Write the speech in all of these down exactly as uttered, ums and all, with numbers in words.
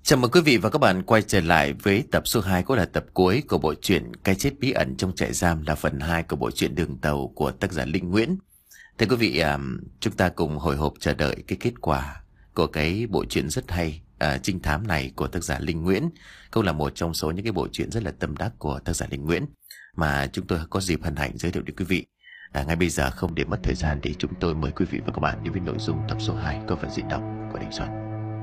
Chào mừng quý vị và các bạn quay trở lại với tập số hai, cũng là tập cuối của bộ truyện Cái chết bí ẩn trong trại giam, là phần hai của bộ truyện Đường Tàu của tác giả Linh Nguyễn. Thưa quý vị, à, chúng ta cùng hồi hộp chờ đợi cái kết quả của cái bộ truyện rất hay à, trinh thám này của tác giả Linh Nguyễn. Cũng là một trong số những cái bộ truyện rất là tâm đắc của tác giả Linh Nguyễn mà chúng tôi có dịp hân hạnh giới thiệu đến quý vị. À, ngay bây giờ không để mất thời gian thì chúng tôi mời quý vị và các bạn đến với nội dung tập số hai có phần diễn đọc của Đình Soạn.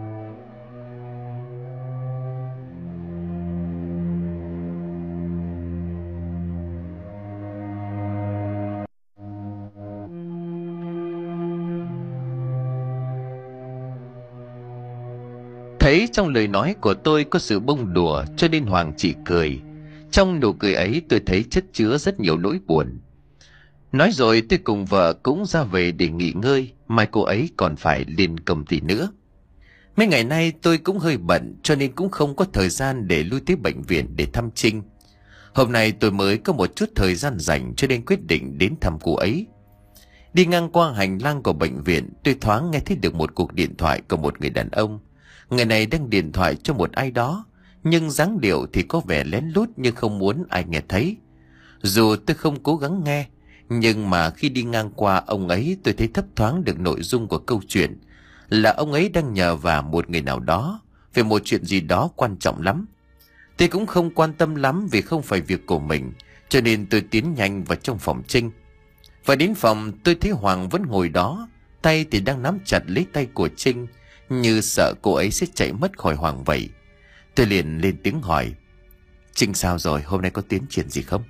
Thấy trong lời nói của tôi có sự bông đùa cho nên Hoàng chỉ cười. Trong nụ cười ấy tôi thấy chất chứa rất nhiều nỗi buồn. Nói rồi tôi cùng vợ cũng ra về để nghỉ ngơi, mai cô ấy còn phải lên công ty nữa. Mấy ngày nay tôi cũng hơi bận cho nên cũng không có thời gian để lui tới bệnh viện để thăm Trinh. Hôm nay tôi mới có một chút thời gian rảnh cho nên quyết định đến thăm cô ấy. Đi ngang qua hành lang của bệnh viện, tôi thoáng nghe thấy được một cuộc điện thoại của một người đàn ông. Người này đang điện thoại cho một ai đó, nhưng dáng điệu thì có vẻ lén lút như không muốn ai nghe thấy. Dù tôi không cố gắng nghe, nhưng mà khi đi ngang qua ông ấy tôi thấy thấp thoáng được nội dung của câu chuyện. Là ông ấy đang nhờ vả một người nào đó về một chuyện gì đó quan trọng lắm. Tôi cũng không quan tâm lắm vì không phải việc của mình, cho nên tôi tiến nhanh vào trong phòng Trinh. Và đến phòng tôi thấy Hoàng vẫn ngồi đó, tay thì đang nắm chặt lấy tay của Trinh, như sợ cô ấy sẽ chạy mất khỏi Hoàng vậy. Tôi liền lên tiếng hỏi: Trinh sao rồi, hôm nay có tiến triển gì không?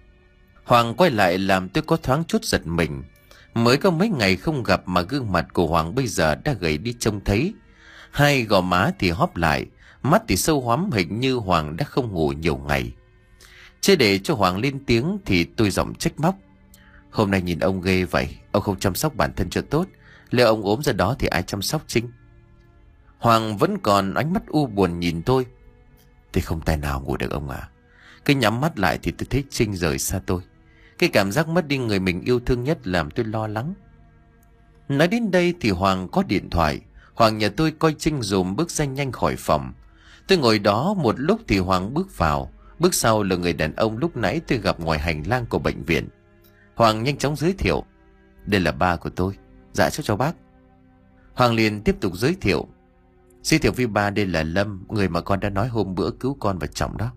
Hoàng quay lại làm tôi có thoáng chút giật mình. Mới có mấy ngày không gặp mà gương mặt của Hoàng bây giờ đã gầy đi trông thấy. Hai gò má thì hóp lại, mắt thì sâu hoắm, hình như Hoàng đã không ngủ nhiều ngày. Chưa để cho Hoàng lên tiếng thì tôi giọng trách móc: Hôm nay nhìn ông ghê vậy, ông không chăm sóc bản thân cho tốt. Liệu ông ốm ra đó thì ai chăm sóc Trinh? Hoàng vẫn còn ánh mắt u buồn nhìn tôi. Tôi không tài nào ngủ được ông à. Cứ nhắm mắt lại thì tôi thấy Trinh rời xa tôi. Cái cảm giác mất đi người mình yêu thương nhất làm tôi lo lắng. Nói đến đây thì Hoàng có điện thoại. Hoàng nhờ tôi coi Trinh dùm bước ra nhanh khỏi phòng. Tôi ngồi đó một lúc thì Hoàng bước vào. Bước sau là người đàn ông lúc nãy tôi gặp ngoài hành lang của bệnh viện. Hoàng nhanh chóng giới thiệu: Đây là ba của tôi. Dạ cháu chào bác. Hoàng liền tiếp tục giới thiệu: Giới thiệu với ba, đây là Lâm, người mà con đã nói hôm bữa cứu con và chồng đó.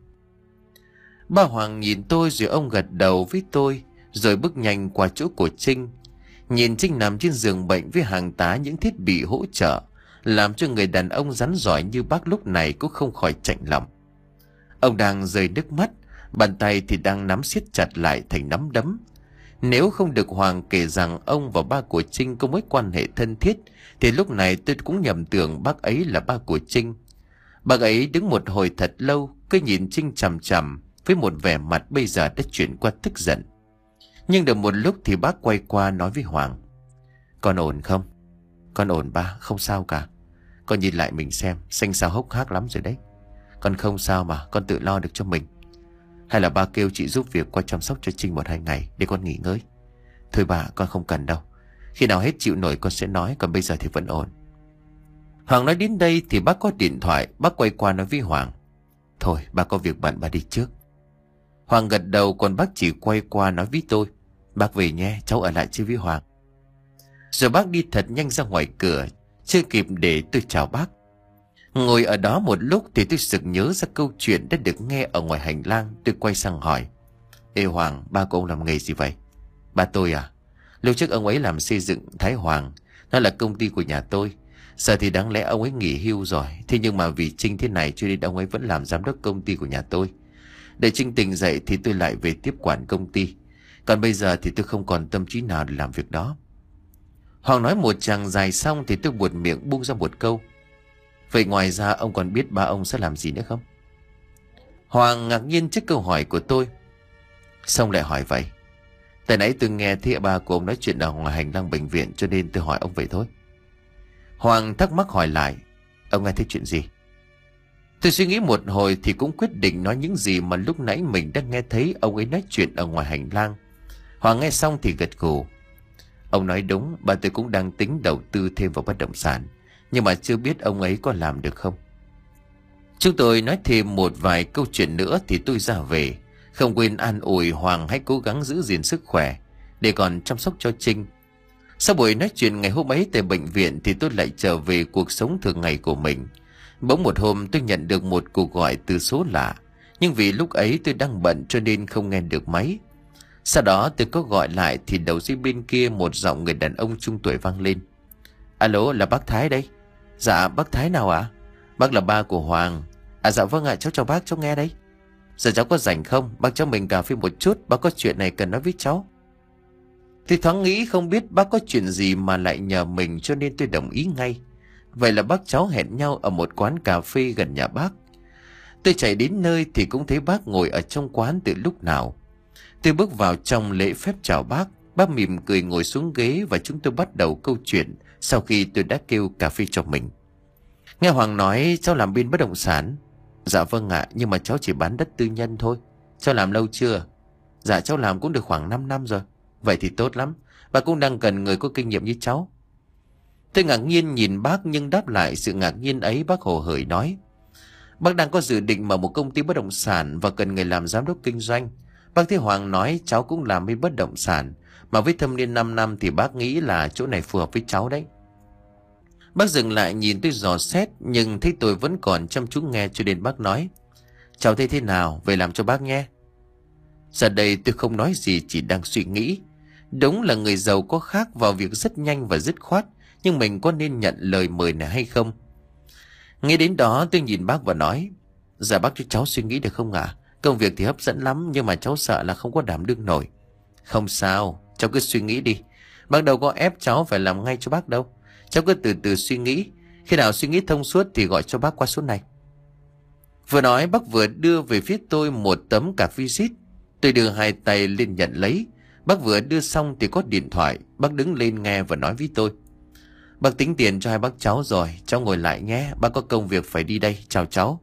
Ba Hoàng nhìn tôi rồi ông gật đầu với tôi, rồi bước nhanh qua chỗ của Trinh. Nhìn Trinh nằm trên giường bệnh với hàng tá những thiết bị hỗ trợ, làm cho người đàn ông rắn giỏi như bác lúc này cũng không khỏi chạnh lòng. Ông đang rơi nước mắt, bàn tay thì đang nắm siết chặt lại thành nắm đấm. Nếu không được Hoàng kể rằng ông và ba của Trinh có mối quan hệ thân thiết, thì lúc này tôi cũng nhầm tưởng bác ấy là ba của Trinh. Bác ấy đứng một hồi thật lâu, cứ nhìn Trinh chằm chằm với một vẻ mặt bây giờ đã chuyển qua tức giận. Nhưng được một lúc thì bác quay qua nói với Hoàng: Con ổn không? Con ổn ba, không sao cả. Con nhìn lại mình xem, xanh xao hốc hác lắm rồi đấy. Con không sao mà, con tự lo được cho mình. Hay là ba kêu chị giúp việc qua chăm sóc cho Trinh một hai ngày để con nghỉ ngơi? Thôi bà, con không cần đâu. Khi nào hết chịu nổi con sẽ nói, còn bây giờ thì vẫn ổn. Hoàng nói đến đây thì bác có điện thoại. Bác quay qua nói với Hoàng: Thôi bà có việc bận, bà đi trước. Hoàng gật đầu, còn bác chỉ quay qua nói với tôi: Bác về nhé, cháu ở lại chơi với Hoàng. Rồi bác đi thật nhanh ra ngoài cửa, chưa kịp để tôi chào bác. Ngồi ở đó một lúc thì tôi sực nhớ ra câu chuyện đã được nghe ở ngoài hành lang. Tôi quay sang hỏi: Ê Hoàng, ba của ông làm nghề gì vậy? Ba tôi à? Lúc trước ông ấy làm xây dựng Thái Hoàng, nó là công ty của nhà tôi. Giờ thì đáng lẽ ông ấy nghỉ hưu rồi, thế nhưng mà vì Trinh thế này cho nên ông ấy vẫn làm giám đốc công ty của nhà tôi. Để Trinh tỉnh dậy thì tôi lại về tiếp quản công ty. Còn bây giờ thì tôi không còn tâm trí nào để làm việc đó. Hoàng nói một tràng dài xong thì tôi buột miệng buông ra một câu: Vậy ngoài ra ông còn biết ba ông sẽ làm gì nữa không? Hoàng ngạc nhiên trước câu hỏi của tôi. Xong lại hỏi vậy? Tại nãy tôi nghe thấy ba của ông nói chuyện ở ngoài hành lang bệnh viện, cho nên tôi hỏi ông vậy thôi. Hoàng thắc mắc hỏi lại: Ông nghe thấy chuyện gì? Tôi suy nghĩ một hồi thì cũng quyết định nói những gì mà lúc nãy mình đã nghe thấy ông ấy nói chuyện ở ngoài hành lang. Hoàng nghe xong thì gật gù: Ông nói đúng, bà tôi cũng đang tính đầu tư thêm vào bất động sản, nhưng mà chưa biết ông ấy có làm được không. Chúng tôi nói thêm một vài câu chuyện nữa thì tôi ra về, không quên an ủi Hoàng hãy cố gắng giữ gìn sức khỏe để còn chăm sóc cho Trinh. Sau buổi nói chuyện ngày hôm ấy tại bệnh viện thì tôi lại trở về cuộc sống thường ngày của mình. Bỗng một hôm tôi nhận được một cuộc gọi từ số lạ, nhưng vì lúc ấy tôi đang bận cho nên không nghe được máy. Sau đó tôi có gọi lại thì đầu dây bên kia một giọng người đàn ông trung tuổi vang lên. Alo, là bác Thái đây. Dạ, bác Thái nào ạ? À? Bác là ba của Hoàng. À dạ vâng ạ, cháu chào bác, cháu nghe đấy. Giờ cháu có rảnh không? Bác cho mình cà phê một chút, bác có chuyện này cần nói với cháu. Thì thoáng nghĩ không biết bác có chuyện gì mà lại nhờ mình, cho nên tôi đồng ý ngay. Vậy là bác cháu hẹn nhau ở một quán cà phê gần nhà bác. Tôi chạy đến nơi thì cũng thấy bác ngồi ở trong quán từ lúc nào. Tôi bước vào trong lễ phép chào bác. Bác mỉm cười ngồi xuống ghế và chúng tôi bắt đầu câu chuyện sau khi tôi đã kêu cà phê cho mình. Nghe Hoàng nói cháu làm bên bất động sản. Dạ vâng ạ, nhưng mà cháu chỉ bán đất tư nhân thôi. Cháu làm lâu chưa? Dạ cháu làm cũng được khoảng năm năm rồi. Vậy thì tốt lắm, bà cũng đang cần người có kinh nghiệm như cháu. Tôi ngạc nhiên nhìn bác nhưng đáp lại sự ngạc nhiên ấy, bác hồ hởi nói. Bác đang có dự định mở một công ty bất động sản và cần người làm giám đốc kinh doanh. Bác thấy Hoàng nói cháu cũng làm bên bất động sản, mà với thâm niên năm năm thì bác nghĩ là chỗ này phù hợp với cháu đấy. Bác dừng lại nhìn tôi dò xét, nhưng thấy tôi vẫn còn chăm chú nghe cho nên bác nói. Cháu thấy thế nào, về làm cho bác nhé. Giờ đây tôi không nói gì, chỉ đang suy nghĩ. Đúng là người giàu có khác vào việc rất nhanh và dứt khoát, nhưng mình có nên nhận lời mời này hay không? Nghe đến đó tôi nhìn bác và nói. Dạ bác cho cháu suy nghĩ được không ạ? À? Công việc thì hấp dẫn lắm, nhưng mà cháu sợ là không có đảm đương nổi. Không sao, cháu cứ suy nghĩ đi. Bác đâu có ép cháu phải làm ngay cho bác đâu. Cháu cứ từ từ suy nghĩ. Khi nào suy nghĩ thông suốt thì gọi cho bác qua số này. Vừa nói bác vừa đưa về phía tôi một tấm card visit. Tôi đưa hai tay lên nhận lấy. Bác vừa đưa xong thì có điện thoại. Bác đứng lên nghe và nói với tôi. Bác tính tiền cho hai bác cháu rồi. Cháu ngồi lại nhé. Bác có công việc phải đi đây. Chào cháu.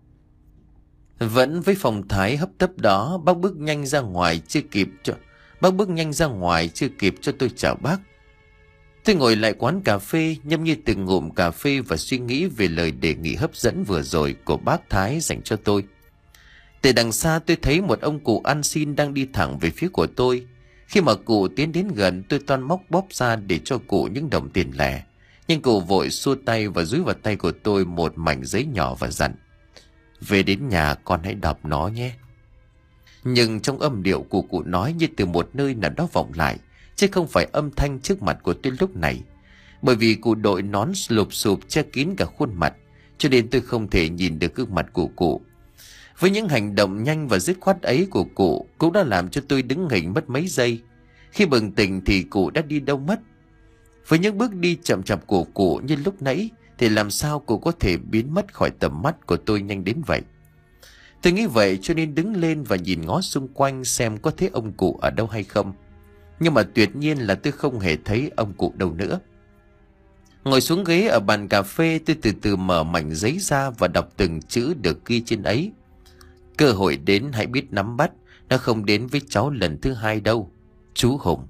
Vẫn với phong thái hấp tấp đó, bác bước nhanh ra ngoài chưa kịp cho Bác bước nhanh ra ngoài chưa kịp cho tôi chào bác. Tôi ngồi lại quán cà phê, nhâm nhi từng ngụm cà phê và suy nghĩ về lời đề nghị hấp dẫn vừa rồi của bác Thái dành cho tôi. Từ đằng xa tôi thấy một ông cụ ăn xin đang đi thẳng về phía của tôi. Khi mà cụ tiến đến gần, tôi toan móc bóp ra để cho cụ những đồng tiền lẻ. Nhưng cụ vội xua tay và dúi vào tay của tôi một mảnh giấy nhỏ và dặn. Về đến nhà con hãy đọc nó nhé. Nhưng trong âm điệu của cụ nói như từ một nơi nào đó vọng lại, chứ không phải âm thanh trước mặt của tôi lúc này. Bởi vì cụ đội nón lụp xụp che kín cả khuôn mặt, cho nên tôi không thể nhìn được gương mặt của cụ. Với những hành động nhanh và dứt khoát ấy của cụ cũng đã làm cho tôi đứng hình mất mấy giây. Khi bừng tỉnh thì cụ đã đi đâu mất. Với những bước đi chậm chạp của cụ như lúc nãy thì làm sao cụ có thể biến mất khỏi tầm mắt của tôi nhanh đến vậy? Tôi nghĩ vậy cho nên đứng lên và nhìn ngó xung quanh xem có thấy ông cụ ở đâu hay không. Nhưng mà tuyệt nhiên là tôi không hề thấy ông cụ đâu nữa. Ngồi xuống ghế ở bàn cà phê, tôi từ từ mở mảnh giấy ra và đọc từng chữ được ghi trên ấy. Cơ hội đến hãy biết nắm bắt, nó không đến với cháu lần thứ hai đâu. Chú Hùng.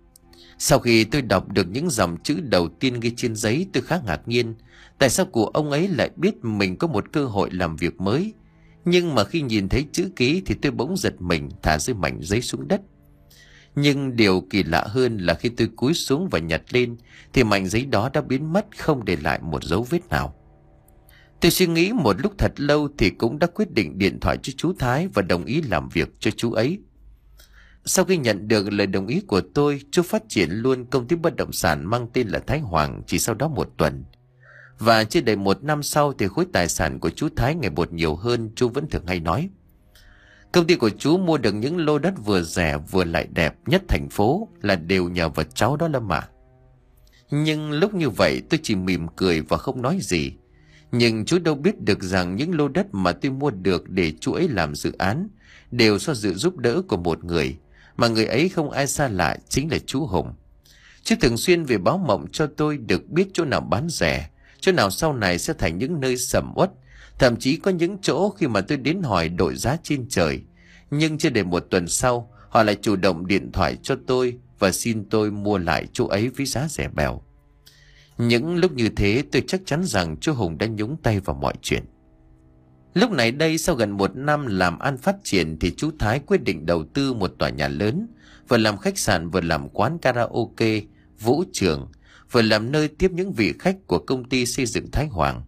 Sau khi tôi đọc được những dòng chữ đầu tiên ghi trên giấy, tôi khá ngạc nhiên. Tại sao cụ ông ấy lại biết mình có một cơ hội làm việc mới? Nhưng mà khi nhìn thấy chữ ký thì tôi bỗng giật mình, thả rơi mảnh giấy xuống đất. Nhưng điều kỳ lạ hơn là khi tôi cúi xuống và nhặt lên thì mảnh giấy đó đã biến mất, không để lại một dấu vết nào. Tôi suy nghĩ một lúc thật lâu thì cũng đã quyết định điện thoại cho chú Thái và đồng ý làm việc cho chú ấy. Sau khi nhận được lời đồng ý của tôi, chú phát triển luôn công ty bất động sản mang tên là Thái Hoàng chỉ sau đó một tuần. Và chưa đầy một năm sau thì khối tài sản của chú Thái ngày một nhiều hơn, chú vẫn thường hay nói. Công ty của chú mua được những lô đất vừa rẻ vừa lại đẹp nhất thành phố là đều nhờ vào cháu đó Lâm ạ. Nhưng lúc như vậy tôi chỉ mỉm cười và không nói gì. Nhưng chú đâu biết được rằng những lô đất mà tôi mua được để chú ấy làm dự án đều do sự giúp đỡ của một người, mà người ấy không ai xa lạ, chính là chú Hùng. Chú thường xuyên về báo mộng cho tôi được biết chỗ nào bán rẻ, chỗ nào sau này sẽ thành những nơi sầm uất. Thậm chí có những chỗ khi mà tôi đến hỏi đội giá trên trời, nhưng chưa đầy một tuần sau họ lại chủ động điện thoại cho tôi và xin tôi mua lại chỗ ấy với giá rẻ bèo. Những lúc như thế tôi chắc chắn rằng chú Hùng đã nhúng tay vào mọi chuyện. Lúc này đây sau gần một năm làm ăn phát triển thì chú Thái quyết định đầu tư một tòa nhà lớn, vừa làm khách sạn vừa làm quán karaoke, vũ trường, vừa làm nơi tiếp những vị khách của công ty xây dựng Thái Hoàng.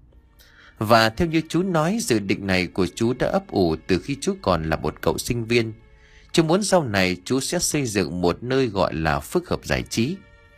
Và theo như chú nói, dự định này của chú đã ấp ủ từ khi chú còn là một cậu sinh viên. Chú muốn sau này chú sẽ xây dựng một nơi gọi là phức hợp giải trí.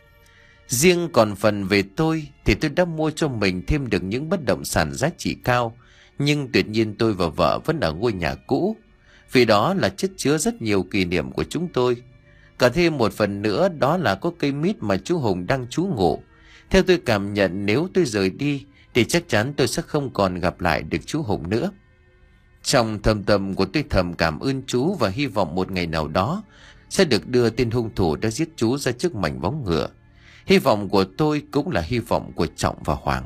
Riêng còn phần về tôi thì tôi đã mua cho mình thêm được những bất động sản giá trị cao, nhưng tuyệt nhiên tôi và vợ vẫn ở ngôi nhà cũ, vì đó là chất chứa rất nhiều kỷ niệm của chúng tôi. Cả thêm một phần nữa đó là có cây mít mà chú Hùng đang trú ngụ. Theo tôi cảm nhận, nếu tôi rời đi thì chắc chắn tôi sẽ không còn gặp lại được chú Hùng nữa. Trong thâm tâm của tôi thầm cảm ơn chú và hy vọng một ngày nào đó sẽ được đưa tên hung thủ đã giết chú ra trước mảnh bóng ngựa. Hy vọng của tôi cũng là hy vọng của Trọng và Hoàng.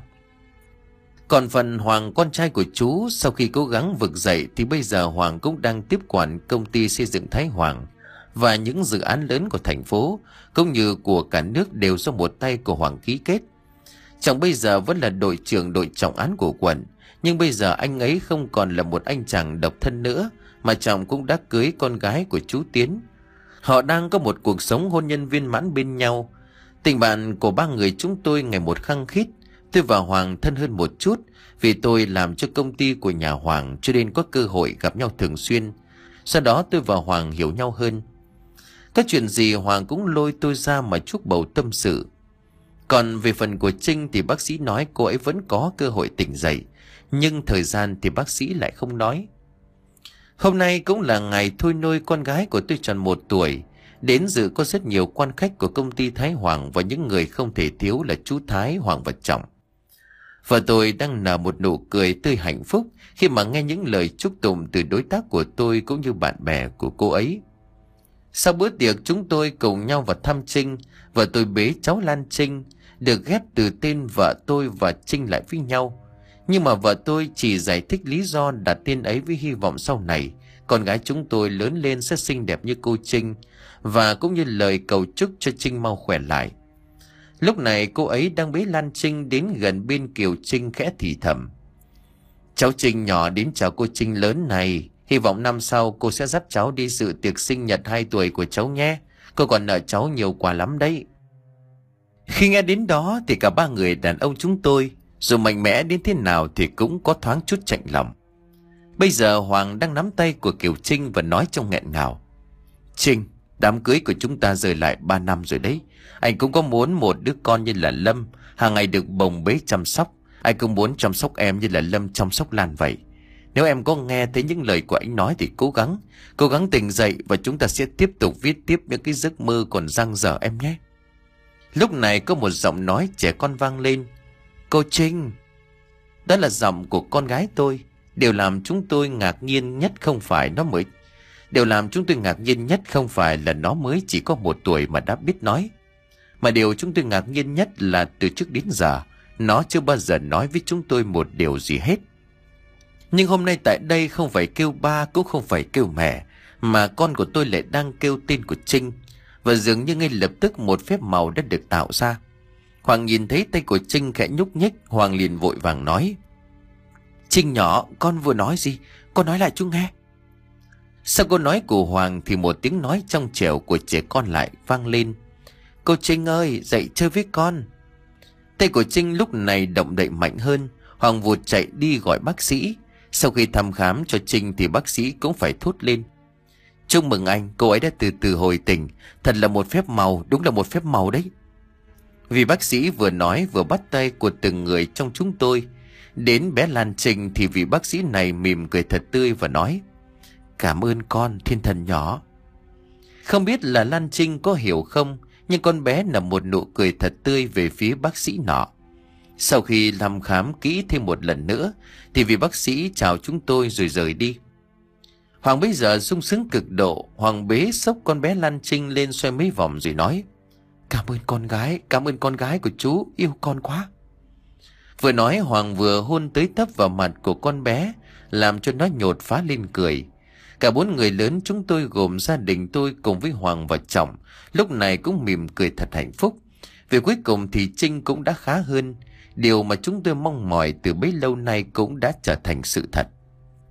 Còn phần Hoàng, con trai của chú, sau khi cố gắng vực dậy thì bây giờ Hoàng cũng đang tiếp quản công ty xây dựng Thái Hoàng, và những dự án lớn của thành phố cũng như của cả nước đều do một tay của Hoàng ký kết. Trọng bây giờ vẫn là đội trưởng đội trọng án của quận, nhưng bây giờ anh ấy không còn là một anh chàng độc thân nữa, mà Trọng cũng đã cưới con gái của chú Tiến. Họ đang có một cuộc sống hôn nhân viên mãn bên nhau. Tình bạn của ba người chúng tôi ngày một khăng khít. Tôi và Hoàng thân hơn một chút vì tôi làm cho công ty của nhà Hoàng, cho nên có cơ hội gặp nhau thường xuyên. Sau đó tôi và Hoàng hiểu nhau hơn. Có chuyện gì Hoàng cũng lôi tôi ra mà chuốc bầu tâm sự. Còn về phần của Trinh thì bác sĩ nói cô ấy vẫn có cơ hội tỉnh dậy, nhưng thời gian thì bác sĩ lại không nói. Hôm nay cũng là ngày thôi nôi con gái của tôi tròn một tuổi. Đến dự có rất nhiều quan khách của công ty Thái Hoàng, và những người không thể thiếu là chú Thái, Hoàng và Trọng. Và tôi đang nở một nụ cười tươi hạnh phúc khi mà nghe những lời chúc tụng từ đối tác của tôi cũng như bạn bè của cô ấy. Sau bữa tiệc chúng tôi cùng nhau vào thăm Trinh, và tôi bế cháu Lan Trinh, được ghép từ tên vợ tôi và Trinh lại với nhau. Nhưng mà vợ tôi chỉ giải thích lý do đặt tên ấy với hy vọng sau này con gái chúng tôi lớn lên sẽ xinh đẹp như cô Trinh, và cũng như lời cầu chúc cho Trinh mau khỏe lại. Lúc này cô ấy đang bế Lan Trinh đến gần bên Kiều Trinh, khẽ thì thầm: "Cháu Trinh nhỏ đến chào cô Trinh lớn này. Hy vọng năm sau cô sẽ dắt cháu đi dự tiệc sinh nhật hai tuổi của cháu nhé. Cô còn nợ cháu nhiều quà lắm đấy." Khi nghe đến đó thì cả ba người đàn ông chúng tôi, dù mạnh mẽ đến thế nào thì cũng có thoáng chút chạnh lòng. Bây giờ Hoàng đang nắm tay của Kiều Trinh và nói trong nghẹn ngào: "Trinh, đám cưới của chúng ta rời lại ba năm rồi đấy. Anh cũng có muốn một đứa con như là Lâm hàng ngày được bồng bế chăm sóc. Anh cũng muốn chăm sóc em như là Lâm chăm sóc Lan vậy. Nếu em có nghe thấy những lời của anh nói thì cố gắng, cố gắng tỉnh dậy, và chúng ta sẽ tiếp tục viết tiếp những cái giấc mơ còn dang dở em nhé." Lúc này có một giọng nói trẻ con vang lên: "Cô Trinh." Đó là giọng của con gái tôi. Điều làm chúng tôi ngạc nhiên nhất không phải nó mới Điều làm chúng tôi ngạc nhiên nhất không phải là nó mới chỉ có một tuổi mà đã biết nói, mà điều chúng tôi ngạc nhiên nhất là từ trước đến giờ nó chưa bao giờ nói với chúng tôi một điều gì hết. Nhưng hôm nay tại đây không phải kêu ba cũng không phải kêu mẹ, mà con của tôi lại đang kêu tên của Trinh. Và dường như ngay lập tức một phép màu đã được tạo ra. Hoàng nhìn thấy tay của Trinh khẽ nhúc nhích, Hoàng liền vội vàng nói: "Trinh nhỏ, con vừa nói gì? Con nói lại chú nghe." Sau câu nói của Hoàng thì một tiếng nói trong trẻo của trẻ con lại vang lên: "Cô Trinh ơi, dậy chơi với con." Tay của Trinh lúc này động đậy mạnh hơn. Hoàng vụt chạy đi gọi bác sĩ. Sau khi thăm khám cho Trinh thì bác sĩ cũng phải thốt lên: "Chúc mừng anh, cô ấy đã từ từ hồi tỉnh. Thật là một phép màu, đúng là một phép màu đấy." Vì bác sĩ vừa nói vừa bắt tay của từng người trong chúng tôi. Đến bé Lan Trinh thì vị bác sĩ này mỉm cười thật tươi và nói: "Cảm ơn con, thiên thần nhỏ." Không biết là Lan Trinh có hiểu không, nhưng con bé nở một nụ cười thật tươi về phía bác sĩ nọ. Sau khi thăm khám kỹ thêm một lần nữa thì vị bác sĩ chào chúng tôi rồi rời đi. Hoàng bây giờ sung sướng cực độ. Hoàng bế xốc con bé Lan Trinh lên xoay mấy vòng rồi nói: "Cảm ơn con gái, cảm ơn con gái của chú, yêu con quá." Vừa nói Hoàng vừa hôn tới tấp vào mặt của con bé, làm cho nó nhột phá lên cười. Cả bốn người lớn chúng tôi gồm gia đình tôi cùng với Hoàng và Trọng lúc này cũng mỉm cười thật hạnh phúc. Vì cuối cùng thì Trinh cũng đã khá hơn. Điều mà chúng tôi mong mỏi từ bấy lâu nay cũng đã trở thành sự thật.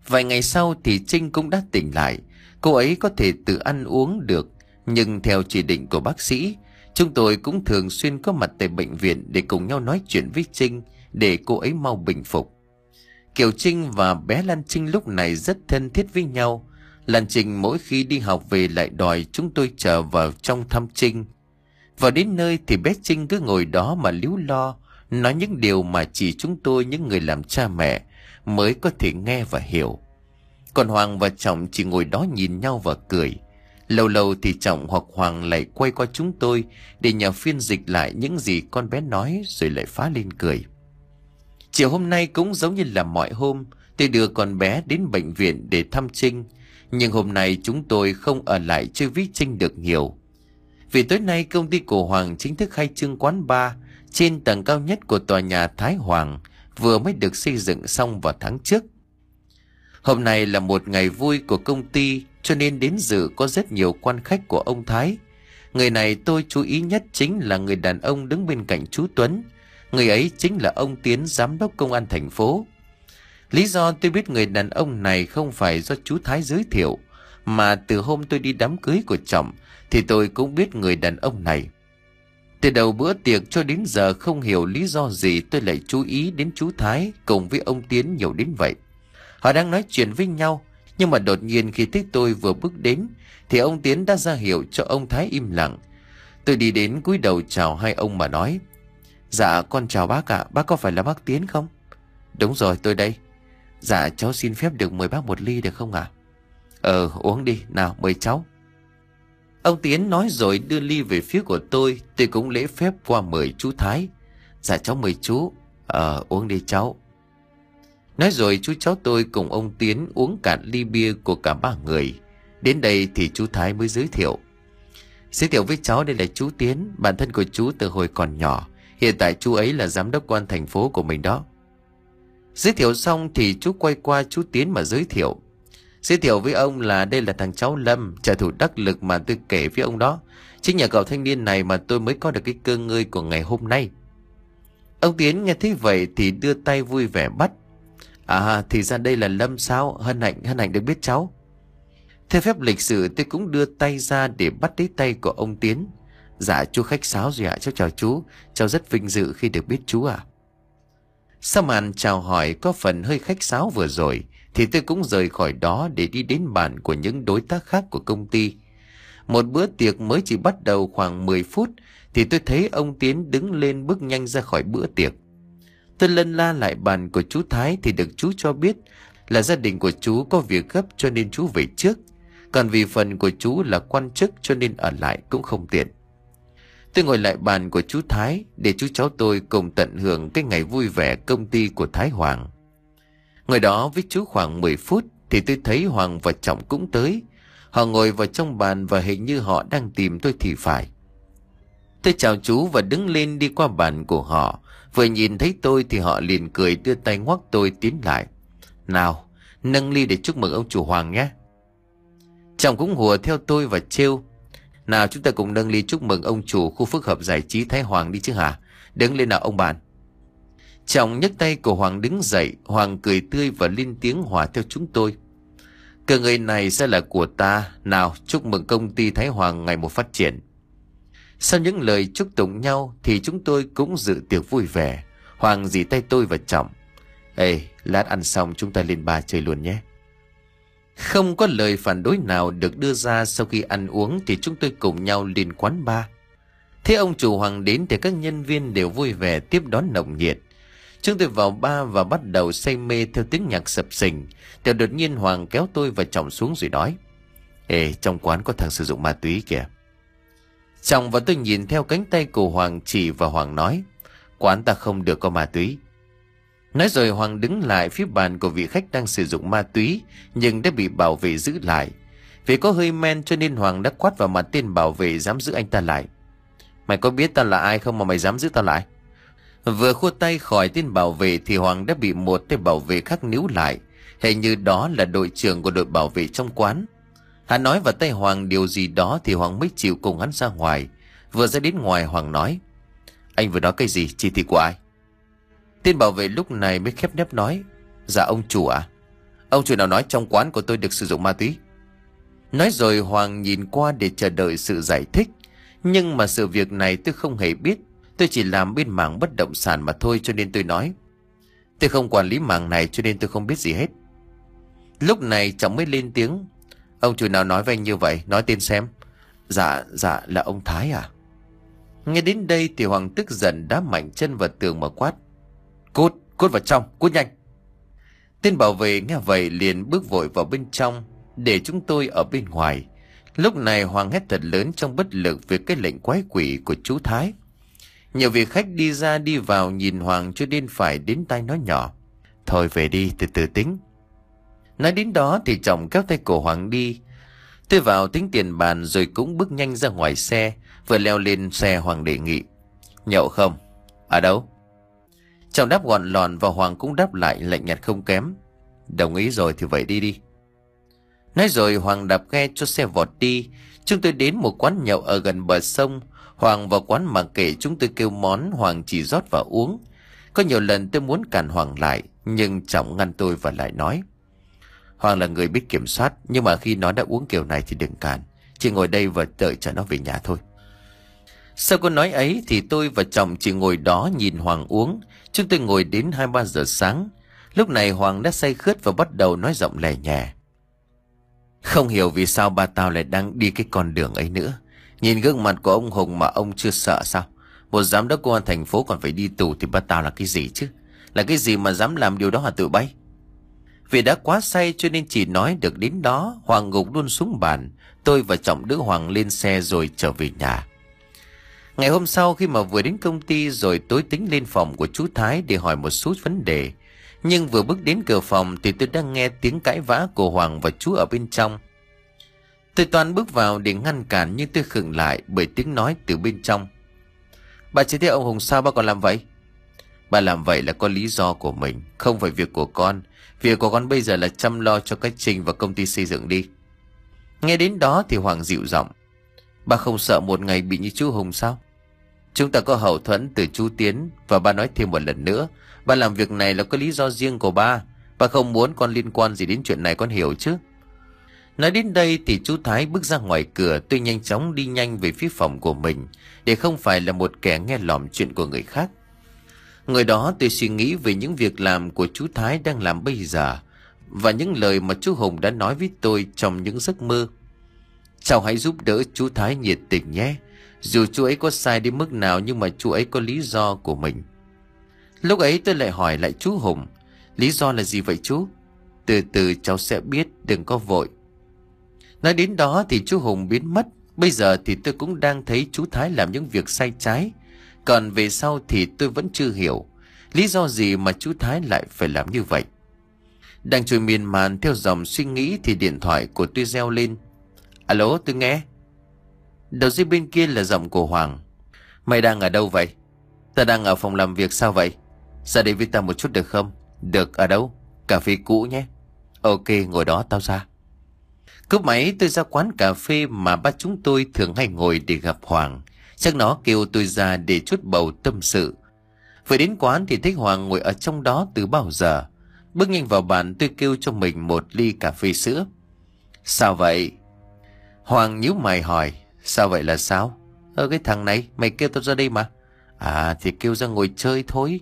Vài ngày sau thì Trinh cũng đã tỉnh lại. Cô ấy có thể tự ăn uống được, nhưng theo chỉ định của bác sĩ, chúng tôi cũng thường xuyên có mặt tại bệnh viện để cùng nhau nói chuyện với Trinh để cô ấy mau bình phục. Kiều Trinh và bé Lan Trinh lúc này rất thân thiết với nhau. Lan Trinh mỗi khi đi học về lại đòi chúng tôi chờ vào trong thăm Trinh. Vào đến nơi thì bé Trinh cứ ngồi đó mà líu lo, nói những điều mà chỉ chúng tôi, những người làm cha mẹ, mới có thể nghe và hiểu. Còn Hoàng và Trọng chỉ ngồi đó nhìn nhau và cười. Lâu lâu thì Trọng hoặc Hoàng lại quay qua chúng tôi để nhờ phiên dịch lại những gì con bé nói, rồi lại phá lên cười. Chiều hôm nay cũng giống như là mọi hôm, tôi đưa con bé đến bệnh viện để thăm Trinh. Nhưng hôm nay chúng tôi không ở lại chơi với Trinh được nhiều, vì tối nay công ty của Hoàng chính thức khai trương quán bar trên tầng cao nhất của tòa nhà Thái Hoàng, vừa mới được xây dựng xong vào tháng trước. Hôm nay là một ngày vui của công ty, cho nên đến dự có rất nhiều quan khách của ông Thái. Người này tôi chú ý nhất chính là người đàn ông đứng bên cạnh chú Tuấn. Người ấy chính là ông Tiến, giám đốc công an thành phố. Lý do tôi biết người đàn ông này không phải do chú Thái giới thiệu, mà từ hôm tôi đi đám cưới của Trọng thì tôi cũng biết người đàn ông này. Từ đầu bữa tiệc cho đến giờ không hiểu lý do gì tôi lại chú ý đến chú Thái cùng với ông Tiến nhiều đến vậy. Họ đang nói chuyện với nhau, nhưng mà đột nhiên khi thấy tôi vừa bước đến thì ông Tiến đã ra hiệu cho ông Thái im lặng. Tôi đi đến cúi đầu chào hai ông mà nói: "Dạ con chào bác ạ, bác có phải là bác Tiến không?" "Đúng rồi, tôi đây." "Dạ cháu xin phép được mời bác một ly được không ạ?" "Ờ uống đi, nào mời cháu." Ông Tiến nói rồi đưa ly về phía của tôi. Tôi cũng lễ phép qua mời chú Thái. "Dạ cháu mời chú." "Ờ uống đi cháu." Nói rồi chú cháu tôi cùng ông Tiến uống cạn ly bia của cả ba người. Đến đây thì chú Thái mới giới thiệu: "Giới thiệu với cháu, đây là chú Tiến, bạn thân của chú từ hồi còn nhỏ. Hiện tại chú ấy là giám đốc công an thành phố của mình đó." Giới thiệu xong thì chú quay qua chú Tiến mà giới thiệu: "Giới thiệu với ông là đây là thằng cháu Lâm, trả thù đắc lực mà tôi kể với ông đó. Chính nhờ cậu thanh niên này mà tôi mới có được cái cơ ngơi của ngày hôm nay." Ông Tiến nghe thấy vậy thì đưa tay vui vẻ bắt: "À thì ra đây là Lâm sao, hân hạnh hân hạnh được biết cháu." Theo phép lịch sự tôi cũng đưa tay ra để bắt lấy tay của ông Tiến. "Dạ chú khách sáo rồi ạ, cháu chào chú, cháu rất vinh dự khi được biết chú ạ." Sau màn chào hỏi có phần hơi khách sáo vừa rồi thì tôi cũng rời khỏi đó để đi đến bàn của những đối tác khác của công ty. Một bữa tiệc mới chỉ bắt đầu khoảng mười phút thì tôi thấy ông Tiến đứng lên bước nhanh ra khỏi bữa tiệc. Tôi lân la lại bàn của chú Thái thì được chú cho biết là gia đình của chú có việc gấp cho nên chú về trước. Còn vì phần của chú là quan chức cho nên ở lại cũng không tiện. Tôi ngồi lại bàn của chú Thái để chú cháu tôi cùng tận hưởng cái ngày vui vẻ công ty của Thái Hoàng. Ngồi đó với chú khoảng mười phút thì tôi thấy Hoàng và Trọng cũng tới. Họ ngồi vào trong bàn và hình như họ đang tìm tôi thì phải. Tôi chào chú và đứng lên đi qua bàn của họ. Vừa nhìn thấy tôi thì họ liền cười đưa tay ngoắc tôi tiến lại: "Nào, nâng ly để chúc mừng ông chủ Hoàng nhé." Trọng cũng hùa theo tôi và trêu: "Nào chúng ta cùng nâng ly chúc mừng ông chủ khu phức hợp giải trí Thái Hoàng đi chứ hả? Đứng lên nào ông bạn." Trọng nhấc tay của Hoàng đứng dậy. Hoàng cười tươi và lên tiếng hòa theo chúng tôi: "Cơ ngơi này sẽ là của ta. Nào chúc mừng công ty Thái Hoàng ngày một phát triển." Sau những lời chúc tụng nhau thì chúng tôi cũng dự tiệc vui vẻ. Hoàng dì tay tôi và Trọng: "Ê, lát ăn xong chúng ta lên bar chơi luôn nhé." Không có lời phản đối nào được đưa ra. Sau khi ăn uống thì chúng tôi cùng nhau lên quán bar. Thế ông chủ Hoàng đến thì các nhân viên đều vui vẻ tiếp đón nồng nhiệt. Chúng tôi vào bar và bắt đầu say mê theo tiếng nhạc sập sình. Thì đột nhiên Hoàng kéo tôi và Trọng xuống rồi nói: "Ê, trong quán có thằng sử dụng ma túy kìa." Trọng và tôi nhìn theo cánh tay của Hoàng chỉ và Hoàng nói: "Quán ta không được có ma túy." Nói rồi Hoàng đứng lại phía bàn của vị khách đang sử dụng ma túy nhưng đã bị bảo vệ giữ lại. Vì có hơi men cho nên Hoàng đã quát vào mặt tên bảo vệ dám giữ anh ta lại: "Mày có biết ta là ai không mà mày dám giữ ta lại?" Vừa khua tay khỏi tên bảo vệ thì Hoàng đã bị một tên bảo vệ khác níu lại. Hình như đó là đội trưởng của đội bảo vệ trong quán. Hắn nói vào tay Hoàng điều gì đó thì Hoàng mới chịu cùng hắn ra ngoài. Vừa ra đến ngoài Hoàng nói: "Anh vừa nói cái gì, chỉ thị của ai?" Tên bảo vệ lúc này mới khép nép nói: "Dạ ông chủ ạ." Ông chủ nào nói trong quán của tôi được sử dụng ma túy? Nói rồi Hoàng nhìn qua để chờ đợi sự giải thích. Nhưng mà sự việc này tôi không hề biết. Tôi chỉ làm bên mảng bất động sản mà thôi, cho nên tôi nói tôi không quản lý mảng này, cho nên tôi không biết gì hết. Lúc này Trọng mới lên tiếng. Ông chủ nào nói với anh như vậy? Nói tên xem. Dạ, dạ là ông Thái à? Nghe đến đây thì Hoàng tức giận đá mạnh chân vào tường mà quát. Cút, cút vào trong, cút nhanh. Tên bảo vệ nghe vậy liền bước vội vào bên trong, để chúng tôi ở bên ngoài. Lúc này Hoàng hét thật lớn trong bất lực về cái lệnh quái quỷ của chú Thái. Nhiều vị khách đi ra đi vào nhìn Hoàng cho nên phải đến tai nói nhỏ. Thôi về đi, từ từ tính. Nói đến đó thì chồng kéo tay cổ Hoàng đi. Tôi vào tính tiền bàn rồi cũng bước nhanh ra ngoài xe. Vừa leo lên xe Hoàng đề nghị. Nhậu không? Ở đâu? Chồng đáp gọn lòn và Hoàng cũng đáp lại lạnh nhạt không kém. Đồng ý rồi thì vậy đi đi. Nói rồi Hoàng đạp ghe cho xe vọt đi. Chúng tôi đến một quán nhậu ở gần bờ sông. Hoàng vào quán mà kể chúng tôi kêu món, Hoàng chỉ rót vào uống. Có nhiều lần tôi muốn cản Hoàng lại, nhưng Trọng ngăn tôi và lại nói. Hoàng là người biết kiểm soát, nhưng mà khi nó đã uống kiểu này thì đừng cản. Chỉ ngồi đây và đợi cho nó về nhà thôi. Sau câu nói ấy thì tôi và Trọng chỉ ngồi đó nhìn Hoàng uống. Chúng tôi ngồi đến hai ba giờ sáng. Lúc này Hoàng đã say khướt và bắt đầu nói giọng lè nhẹ. Không hiểu vì sao ba tao lại đang đi cái con đường ấy nữa. Nhìn gương mặt của ông Hùng mà ông chưa sợ sao? Một giám đốc công an thành phố còn phải đi tù thì ba tao là cái gì chứ? Là cái gì mà dám làm điều đó hả tụi bay? Vì đã quá say cho nên chỉ nói được đến đó, Hoàng gục luôn xuống bàn. Tôi và Trọng đỡ Hoàng lên xe rồi trở về nhà. Ngày hôm sau khi mà vừa đến công ty rồi tôi tính lên phòng của chú Thái để hỏi một số vấn đề. Nhưng vừa bước đến cửa phòng thì tôi đang nghe tiếng cãi vã của Hoàng và chú ở bên trong. Tôi toan bước vào để ngăn cản nhưng tôi khựng lại bởi tiếng nói từ bên trong. Bà chỉ thấy ông Hùng sao ba còn làm vậy? Bà làm vậy là có lý do của mình, không phải việc của con. Việc của con bây giờ là chăm lo cho cái Trình và công ty xây dựng đi. Nghe đến đó thì Hoàng dịu giọng. Bà không sợ một ngày bị như chú Hùng sao? Chúng ta có hậu thuẫn từ chú Tiến. Và bà nói thêm một lần nữa, bà làm việc này là có lý do riêng của ba. Bà không muốn con liên quan gì đến chuyện này, con hiểu chứ? Nói đến đây thì chú Thái bước ra ngoài cửa. Tôi nhanh chóng đi nhanh về phía phòng của mình, để không phải là một kẻ nghe lỏm chuyện của người khác. Người đó tôi suy nghĩ về những việc làm của chú Thái đang làm bây giờ, và những lời mà chú Hùng đã nói với tôi trong những giấc mơ. Cháu hãy giúp đỡ chú Thái nhiệt tình nhé. Dù chú ấy có sai đến mức nào nhưng mà chú ấy có lý do của mình. Lúc ấy tôi lại hỏi lại chú Hùng. Lý do là gì vậy chú? Từ từ cháu sẽ biết, đừng có vội. Nói đến đó thì chú Hùng biến mất. Bây giờ thì tôi cũng đang thấy chú Thái làm những việc sai trái. Còn về sau thì tôi vẫn chưa hiểu lý do gì mà chú Thái lại phải làm như vậy. Đang trôi miên man theo dòng suy nghĩ thì điện thoại của tôi reo lên. Alo, tôi nghe. Đầu dây bên kia là giọng của Hoàng. Mày đang ở đâu vậy? Ta đang ở phòng làm việc. Sao vậy? Ra đây với ta một chút được không? Được, ở đâu? Cà phê cũ nhé. Ok, ngồi đó tao ra. Cúp máy tôi ra quán cà phê mà ba chúng tôi thường hay ngồi để gặp Hoàng. Chắc nó kêu tôi ra để chút bầu tâm sự. Vừa đến quán thì thấy Hoàng ngồi ở trong đó từ bao giờ. Bước nhanh vào bàn tôi kêu cho mình một ly cà phê sữa. Sao vậy? Hoàng nhíu mày hỏi. Sao vậy là sao? Ơ cái thằng này mày kêu tao ra đây mà. À thì kêu ra ngồi chơi thôi.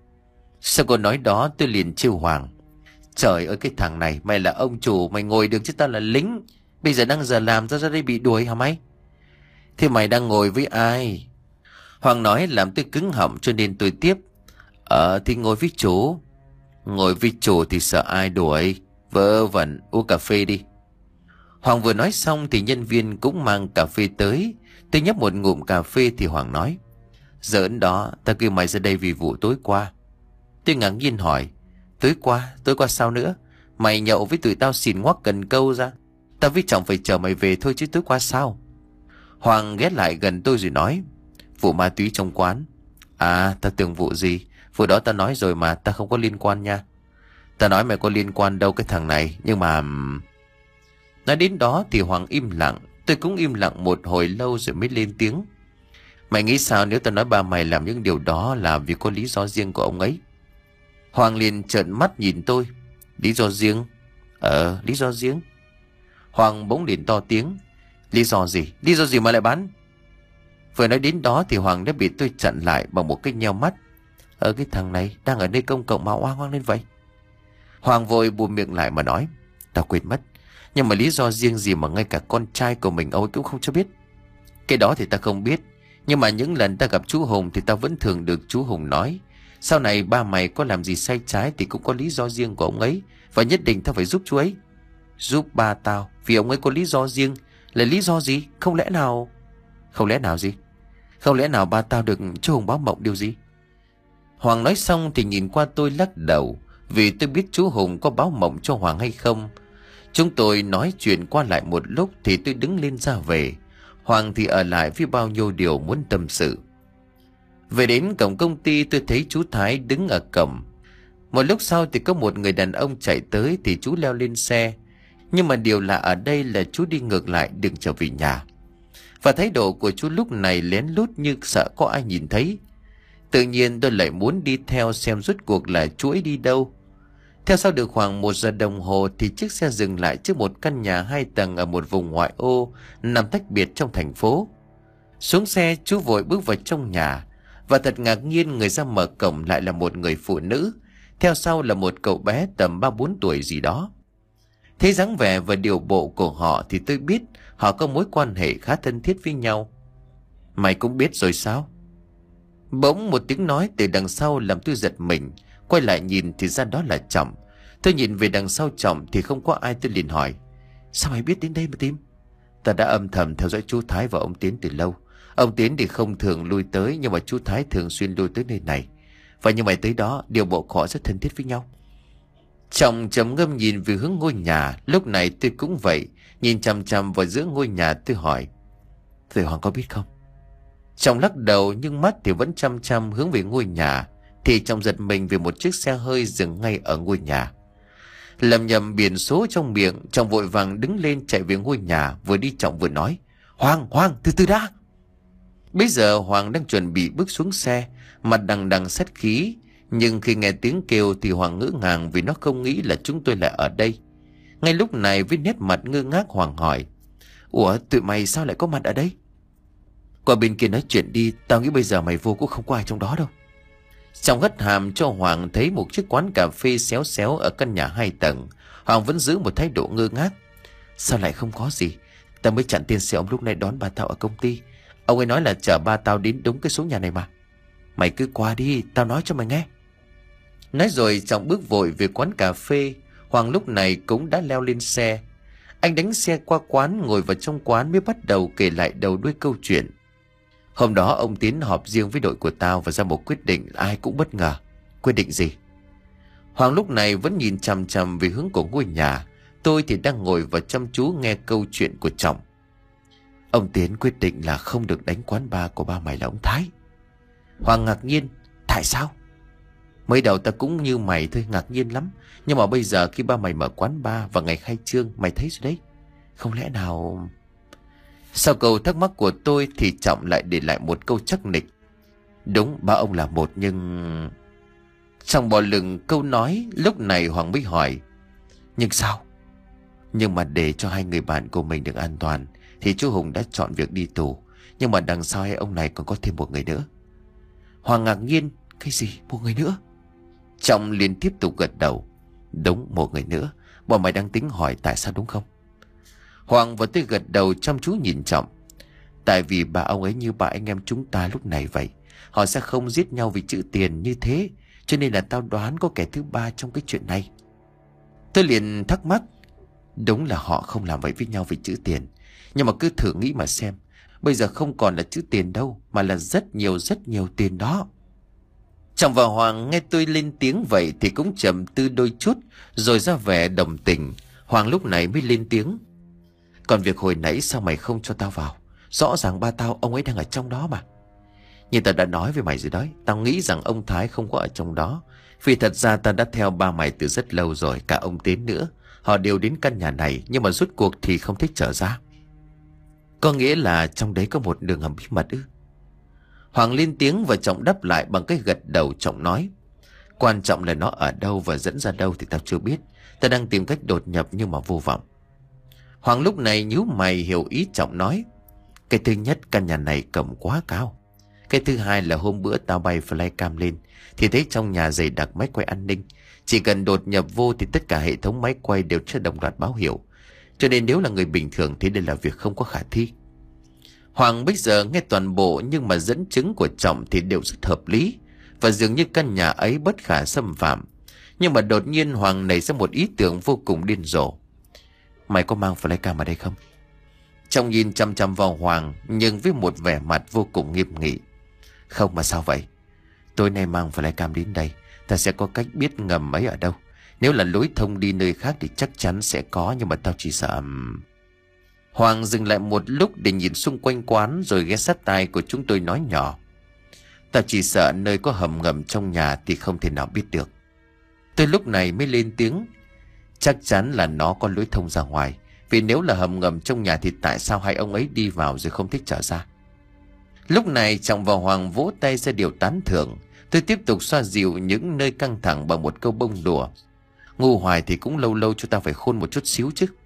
Sau câu nói đó tôi liền trêu Hoàng. Trời ơi cái thằng này, mày là ông chủ mày ngồi được chứ tao là lính. Bây giờ đang giờ làm tao ra đây bị đuổi hả mày? Thế mày đang ngồi với ai? Hoàng nói làm tôi cứng họng cho nên tôi tiếp. Ờ thì ngồi với chủ. Ngồi với chủ thì sợ ai đuổi? Vớ vẩn, uống cà phê đi. Hoàng vừa nói xong thì nhân viên cũng mang cà phê tới. Tôi nhấp một ngụm cà phê thì Hoàng nói. Giỡn đó, tao kêu mày ra đây vì vụ tối qua. Tôi ngạc nhiên hỏi. Tối qua? Tối qua sao nữa? Mày nhậu với tụi tao xỉn ngoắc cần câu ra. Tao với chồng phải chờ mày về thôi chứ tối qua sao? Hoàng ghé lại gần tôi rồi nói. Vụ ma túy trong quán. À tao tưởng vụ gì? Vụ đó tao nói rồi mà, tao không có liên quan nha. Tao nói mày có liên quan đâu cái thằng này. Nhưng mà... Nói đến đó thì Hoàng im lặng. Tôi cũng im lặng một hồi lâu rồi mới lên tiếng. Mày nghĩ sao nếu tao nói ba mày làm những điều đó là vì có lý do riêng của ông ấy? Hoàng liền trợn mắt nhìn tôi. Lý do riêng? Ờ, lý do riêng. Hoàng bỗng liền to tiếng. Lý do gì? Lý do gì mà lại bắn? Vừa nói đến đó thì Hoàng đã bị tôi chặn lại bằng một cái nheo mắt. Ờ, cái thằng này đang ở nơi công cộng mà oang oang lên vậy. Hoàng vội bùm miệng lại mà nói. Tao quên mất. Nhưng mà lý do riêng gì mà ngay cả con trai của mình ông ấy cũng không cho biết? Cái đó thì ta không biết. Nhưng mà những lần ta gặp chú Hùng thì ta vẫn thường được chú Hùng nói, sau này ba mày có làm gì sai trái thì cũng có lý do riêng của ông ấy, và nhất định tao phải giúp chú ấy. Giúp ba tao vì ông ấy có lý do riêng. Là lý do gì? Không lẽ nào... Không lẽ nào gì? Không lẽ nào ba tao được chú Hùng báo mộng điều gì? Hoàng nói xong thì nhìn qua tôi lắc đầu, vì tôi biết chú Hùng có báo mộng cho Hoàng hay không. Chúng tôi nói chuyện qua lại một lúc thì tôi đứng lên ra về. Hoàng thì ở lại với bao nhiêu điều muốn tâm sự. Về đến cổng công ty tôi thấy chú Thái đứng ở cổng. Một lúc sau thì có một người đàn ông chạy tới thì chú leo lên xe. Nhưng mà điều lạ ở đây là chú đi ngược lại đường trở về nhà. Và thái độ của chú lúc này lén lút như sợ có ai nhìn thấy. Tự nhiên tôi lại muốn đi theo xem rốt cuộc là chú ấy đi đâu. Theo sau được khoảng một giờ đồng hồ thì chiếc xe dừng lại trước một căn nhà hai tầng ở một vùng ngoại ô nằm tách biệt trong thành phố. Xuống xe chú vội bước vào trong nhà. Và thật ngạc nhiên người ra mở cổng lại là một người phụ nữ. Theo sau là một cậu bé tầm ba bốn tuổi gì đó. Thấy dáng vẻ và điều bộ của họ thì tôi biết họ có mối quan hệ khá thân thiết với nhau. Mày cũng biết rồi sao? Bỗng một tiếng nói từ đằng sau làm tôi giật mình. Quay lại nhìn thì ra đó là Trọng. Tôi nhìn về đằng sau Trọng thì không có ai, tôi liền hỏi. Sao mày biết đến đây mà Tim? Ta đã âm thầm theo dõi chú Thái và ông Tiến từ lâu. Ông Tiến thì không thường lui tới, nhưng mà chú Thái thường xuyên lui tới nơi này. Và như mày tới đó, điều bộ họ rất thân thiết với nhau. Trọng trầm ngâm nhìn về hướng ngôi nhà. Lúc này tôi cũng vậy, nhìn chằm chằm vào giữa ngôi nhà. Tôi hỏi, Thầy Hoàng có biết không? Trọng lắc đầu nhưng mắt thì vẫn chăm chăm hướng về ngôi nhà. Thì Trọng giật mình vì một chiếc xe hơi dừng ngay ở ngôi nhà. Lầm nhầm biển số trong miệng, Trọng vội vàng đứng lên chạy về ngôi nhà. Vừa đi Trọng vừa nói, Hoàng, Hoàng, từ từ đã. Bây giờ Hoàng đang chuẩn bị bước xuống xe, mặt đằng đằng sát khí. Nhưng khi nghe tiếng kêu thì Hoàng ngỡ ngàng vì nó không nghĩ là chúng tôi lại ở đây. Ngay lúc này với nét mặt ngơ ngác Hoàng hỏi, Ủa tụi mày sao lại có mặt ở đây? Qua bên kia nói chuyện đi, tao nghĩ bây giờ mày vô cũng không có ai trong đó đâu. Trọng hất hàm cho Hoàng thấy một chiếc quán cà phê xéo xéo ở căn nhà hai tầng. Hoàng vẫn giữ một thái độ ngơ ngác. Sao lại không có gì? Tao mới chặn tiền xe ông lúc này đón ba tao ở công ty. Ông ấy nói là chở ba tao đến đúng cái số nhà này mà. Mày cứ qua đi, tao nói cho mày nghe. Nói rồi Trọng bước vội về quán cà phê. Hoàng lúc này cũng đã leo lên xe. Anh đánh xe qua quán, ngồi vào trong quán mới bắt đầu kể lại đầu đuôi câu chuyện. Hôm đó ông Tiến họp riêng với đội của tao và ra một quyết định ai cũng bất ngờ. Quyết định gì? Hoàng lúc này vẫn nhìn chằm chằm về hướng của ngôi nhà. Tôi thì đang ngồi và chăm chú nghe câu chuyện của Trọng. Ông Tiến quyết định là không được đánh quán bar của ba mày là ông Thái. Hoàng ngạc nhiên. Tại sao? Mới đầu ta cũng như mày thôi, ngạc nhiên lắm. Nhưng mà bây giờ khi ba mày mở quán bar và ngày khai trương, mày thấy rồi đấy. Không lẽ nào... Sau câu thắc mắc của tôi thì Trọng lại để lại một câu chắc nịch. Đúng, ba ông là một nhưng... Trong bỏ lửng câu nói, lúc này Hoàng mới hỏi. Nhưng sao? Nhưng mà để cho hai người bạn của mình được an toàn thì chú Hùng đã chọn việc đi tù. Nhưng mà đằng sau hai ông này còn có thêm một người nữa. Hoàng ngạc nhiên. Cái gì? Một người nữa? Trọng liền tiếp tục gật đầu. Đúng, một người nữa. Bọn mày đang tính hỏi tại sao đúng không? Hoàng và tôi gật đầu chăm chú nhìn Trọng. Tại vì ba ông ấy như ba anh em chúng ta lúc này vậy. Họ sẽ không giết nhau vì chữ tiền như thế. Cho nên là tao đoán có kẻ thứ ba trong cái chuyện này. Tôi liền thắc mắc. Đúng là họ không làm vậy với nhau vì chữ tiền. Nhưng mà cứ thử nghĩ mà xem. Bây giờ không còn là chữ tiền đâu, mà là rất nhiều rất nhiều tiền đó. Trọng và Hoàng nghe tôi lên tiếng vậy thì cũng trầm tư đôi chút, rồi ra vẻ đồng tình. Hoàng lúc này mới lên tiếng. Còn việc hồi nãy sao mày không cho tao vào? Rõ ràng ba tao ông ấy đang ở trong đó mà. Như tao đã nói với mày rồi đấy, tao nghĩ rằng ông Thái không có ở trong đó. Vì thật ra tao đã theo ba mày từ rất lâu rồi, cả ông Tiến nữa. Họ đều đến căn nhà này, nhưng mà rút cuộc thì không thích trở ra. Có nghĩa là trong đấy có một đường hầm bí mật ư? Hoàng lên tiếng và Trọng đáp lại bằng cái gật đầu. Trọng nói, quan trọng là nó ở đâu và dẫn ra đâu thì tao chưa biết. Ta đang tìm cách đột nhập nhưng mà vô vọng. Hoàng lúc này nhíu mày hiểu ý Trọng nói. Cái thứ nhất, căn nhà này cổng quá cao. Cái thứ hai là hôm bữa tao bay flycam lên thì thấy trong nhà dày đặc máy quay an ninh. Chỉ cần đột nhập vô thì tất cả hệ thống máy quay đều sẽ đồng loạt báo hiệu. Cho nên nếu là người bình thường thì đây là việc không có khả thi. Hoàng bây giờ nghe toàn bộ nhưng mà dẫn chứng của Trọng thì đều rất hợp lý. Và dường như căn nhà ấy bất khả xâm phạm. Nhưng mà đột nhiên Hoàng nảy ra một ý tưởng vô cùng điên rồ. Mày có mang flycam ở đây không? Trọng nhìn chăm chăm vào Hoàng nhưng với một vẻ mặt vô cùng nghiêm nghị. Không, mà sao vậy? Tối nay mang flycam đến đây, ta sẽ có cách biết ngầm ấy ở đâu. Nếu là lối thông đi nơi khác thì chắc chắn sẽ có, nhưng mà tao chỉ sợ... Hoàng dừng lại một lúc để nhìn xung quanh quán rồi ghé sát tai của chúng tôi nói nhỏ. Tao chỉ sợ nơi có hầm ngầm trong nhà thì không thể nào biết được. Tôi lúc này mới lên tiếng. Chắc chắn là nó có lối thông ra ngoài. Vì nếu là hầm ngầm trong nhà thì tại sao hai ông ấy đi vào rồi không thích trở ra? Lúc này Trọng và Hoàng vỗ tay ra điều tán thưởng. Tôi tiếp tục xoa dịu những nơi căng thẳng bằng một câu bông đùa. Ngu hoài thì cũng lâu lâu cho ta phải khôn một chút xíu chứ.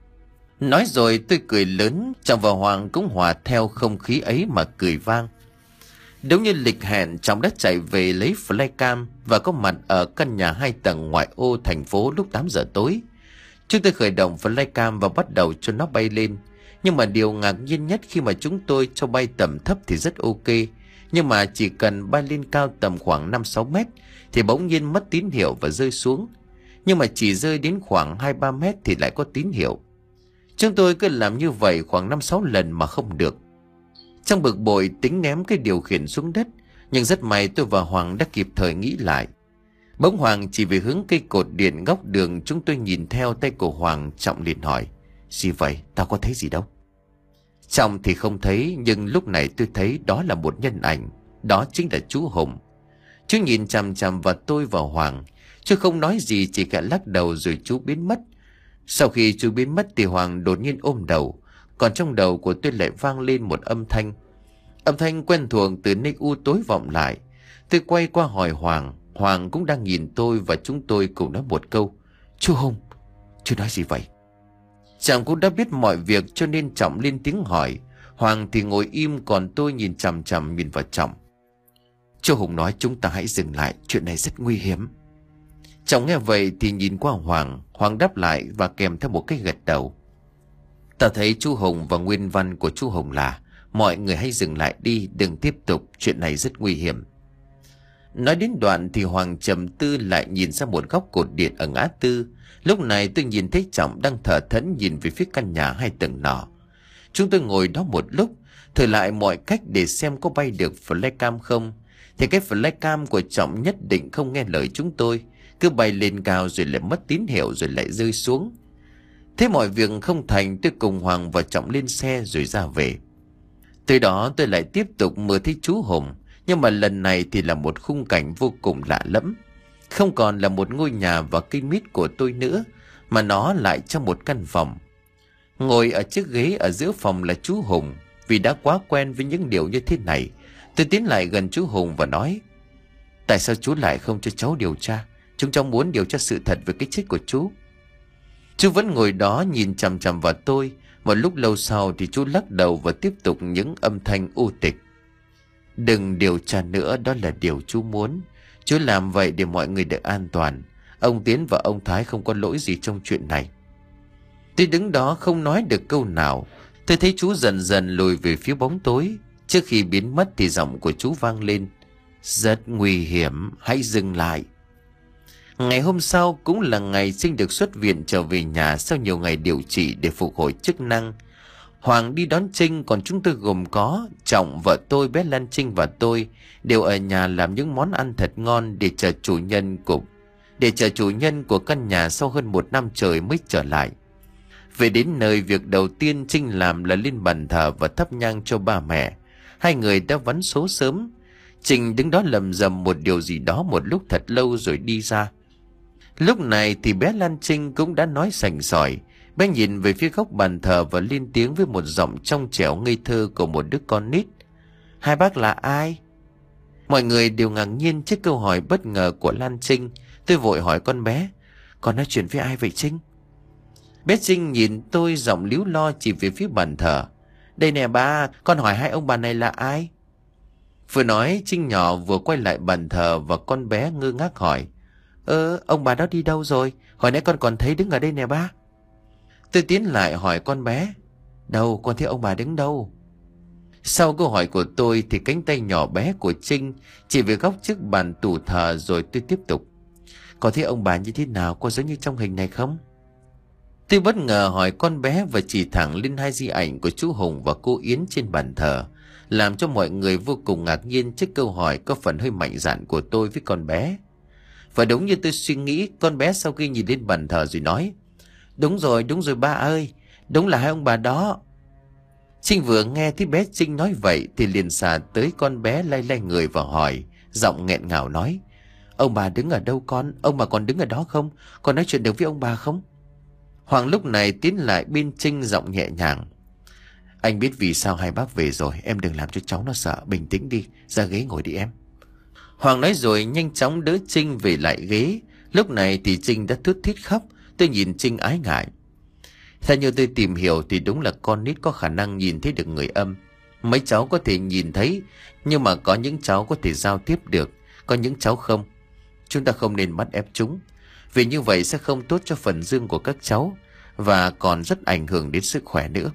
Nói rồi tôi cười lớn. Trọng và Hoàng cũng hòa theo không khí ấy mà cười vang. Đúng như lịch hẹn, Trọng đã chạy về lấy flycam và có mặt ở căn nhà hai tầng ngoại ô thành phố lúc tám giờ tối. Chúng tôi khởi động flycam và bắt đầu cho nó bay lên. Nhưng mà điều ngạc nhiên nhất khi mà chúng tôi cho bay tầm thấp thì rất ok. Nhưng mà chỉ cần bay lên cao tầm khoảng năm sáu mét thì bỗng nhiên mất tín hiệu và rơi xuống. Nhưng mà chỉ rơi đến khoảng hai ba mét thì lại có tín hiệu. Chúng tôi cứ làm như vậy khoảng năm sáu lần mà không được. Trong bực bội tính ném cái điều khiển xuống đất. Nhưng rất may tôi và Hoàng đã kịp thời nghĩ lại. Bỗng Hoàng chỉ về hướng cây cột điện góc đường. Chúng tôi nhìn theo tay của Hoàng. Trọng liền hỏi. Gì vậy? Tao có thấy gì đâu. Trọng thì không thấy. Nhưng lúc này tôi thấy đó là một nhân ảnh. Đó chính là chú Hùng. Chú nhìn chằm chằm vào tôi và Hoàng. Chú không nói gì, chỉ cả lắc đầu rồi chú biến mất. Sau khi chú biến mất thì Hoàng đột nhiên ôm đầu. Còn trong đầu của tôi lại vang lên một âm thanh. Âm thanh quen thuộc từ nơi u tối vọng lại. Tôi quay qua hỏi Hoàng. Hoàng cũng đang nhìn tôi và chúng tôi cùng nói một câu. Chú Hùng, chú nói gì vậy? Trọng cũng đã biết mọi việc cho nên Trọng lên tiếng hỏi. Hoàng thì ngồi im, còn tôi nhìn chằm chằm nhìn vào Trọng. Chú Hùng nói chúng ta hãy dừng lại, chuyện này rất nguy hiểm. Trọng nghe vậy thì nhìn qua Hoàng. Hoàng đáp lại và kèm theo một cái gật đầu. Ta thấy chú Hùng và nguyên văn của chú Hùng là mọi người hãy dừng lại đi, đừng tiếp tục, chuyện này rất nguy hiểm. Nói đến đoạn thì Hoàng trầm tư lại nhìn ra một góc cột điện ở ngã tư. Lúc này tôi nhìn thấy Trọng đang thở thẫn nhìn về phía căn nhà hai tầng nọ. Chúng tôi ngồi đó một lúc, thử lại mọi cách để xem có bay được flycam không. Thì cái flycam của Trọng nhất định không nghe lời chúng tôi, cứ bay lên cao rồi lại mất tín hiệu rồi lại rơi xuống. Thế mọi việc không thành, tôi cùng Hoàng và Trọng lên xe rồi ra về. Từ đó tôi lại tiếp tục mơ thấy chú Hùng. Nhưng mà lần này thì là một khung cảnh vô cùng lạ lẫm. Không còn là một ngôi nhà và cây mít của tôi nữa, mà nó lại trong một căn phòng. Ngồi ở chiếc ghế ở giữa phòng là chú Hùng. Vì đã quá quen với những điều như thế này, tôi tiến lại gần chú Hùng và nói. Tại sao chú lại không cho cháu điều tra? Chúng cháu muốn điều tra sự thật về cái chết của chú. Chú vẫn ngồi đó nhìn chằm chằm vào tôi. Một lúc lâu sau thì chú lắc đầu và tiếp tục những âm thanh u tịch. Đừng điều tra nữa, đó là điều chú muốn. Chú làm vậy để mọi người được an toàn. Ông Tiến và ông Thái không có lỗi gì trong chuyện này. Tôi đứng đó không nói được câu nào. Tôi thấy chú dần dần lùi về phía bóng tối. Trước khi biến mất thì giọng của chú vang lên. Rất nguy hiểm, hãy dừng lại. Ngày hôm sau cũng là ngày Sinh được xuất viện trở về nhà sau nhiều ngày điều trị để phục hồi chức năng. Hoàng đi đón Trinh, còn chúng tôi gồm có Trọng, vợ tôi, bé Lan Trinh và tôi đều ở nhà làm những món ăn thật ngon để chờ chủ nhân của để chờ chủ nhân của căn nhà sau hơn một năm trời mới trở lại. Về đến nơi, việc đầu tiên Trinh làm là lên bàn thờ và thắp nhang cho ba mẹ. Hai người đã vắn số sớm. Trinh đứng đó lầm rầm một điều gì đó một lúc thật lâu rồi đi ra. Lúc này thì bé Lan Trinh cũng đã nói sành sỏi. Bé nhìn về phía góc bàn thờ và lên tiếng với một giọng trong trẻo ngây thơ của một đứa con nít. Hai bác là ai? Mọi người đều ngạc nhiên trước câu hỏi bất ngờ của Lan Trinh. Tôi vội hỏi con bé. Con nói chuyện với ai vậy Trinh? Bé Trinh nhìn tôi giọng líu lo chỉ về phía bàn thờ. Đây nè ba, con hỏi hai ông bà này là ai? Vừa nói Trinh nhỏ vừa quay lại bàn thờ và con bé ngơ ngác hỏi. Ơ, ông bà đó đi đâu rồi? Hồi nãy con còn thấy đứng ở đây nè ba. Tôi tiến lại hỏi con bé. Đâu, con thấy ông bà đứng đâu? Sau câu hỏi của tôi thì cánh tay nhỏ bé của Trinh chỉ về góc trước bàn tủ thờ, rồi tôi tiếp tục. Có thấy ông bà như thế nào, có giống như trong hình này không? Tôi bất ngờ hỏi con bé và chỉ thẳng lên hai di ảnh của chú Hùng và cô Yến trên bàn thờ, làm cho mọi người vô cùng ngạc nhiên trước câu hỏi có phần hơi mạnh dạn của tôi với con bé. Và đúng như tôi suy nghĩ, con bé sau khi nhìn lên bàn thờ rồi nói. Đúng rồi, đúng rồi ba ơi, đúng là hai ông bà đó. Trinh vừa nghe thấy bé Trinh nói vậy thì liền xà tới con bé lay lay người và hỏi, giọng nghẹn ngào nói. Ông bà đứng ở đâu con? Ông bà còn đứng ở đó không? Con nói chuyện được với ông bà không? Hoàng lúc này tiến lại bên Trinh giọng nhẹ nhàng. Anh biết vì sao hai bác về rồi, em đừng làm cho cháu nó sợ, bình tĩnh đi, ra ghế ngồi đi em. Hoàng nói rồi nhanh chóng đỡ Trinh về lại ghế. Lúc này thì Trinh đã thút thít khóc. Tôi nhìn Trinh ái ngại. Theo như tôi tìm hiểu thì đúng là con nít có khả năng nhìn thấy được người âm. Mấy cháu có thể nhìn thấy, nhưng mà có những cháu có thể giao tiếp được, có những cháu không. Chúng ta không nên bắt ép chúng, vì như vậy sẽ không tốt cho phần dương của các cháu, và còn rất ảnh hưởng đến sức khỏe nữa.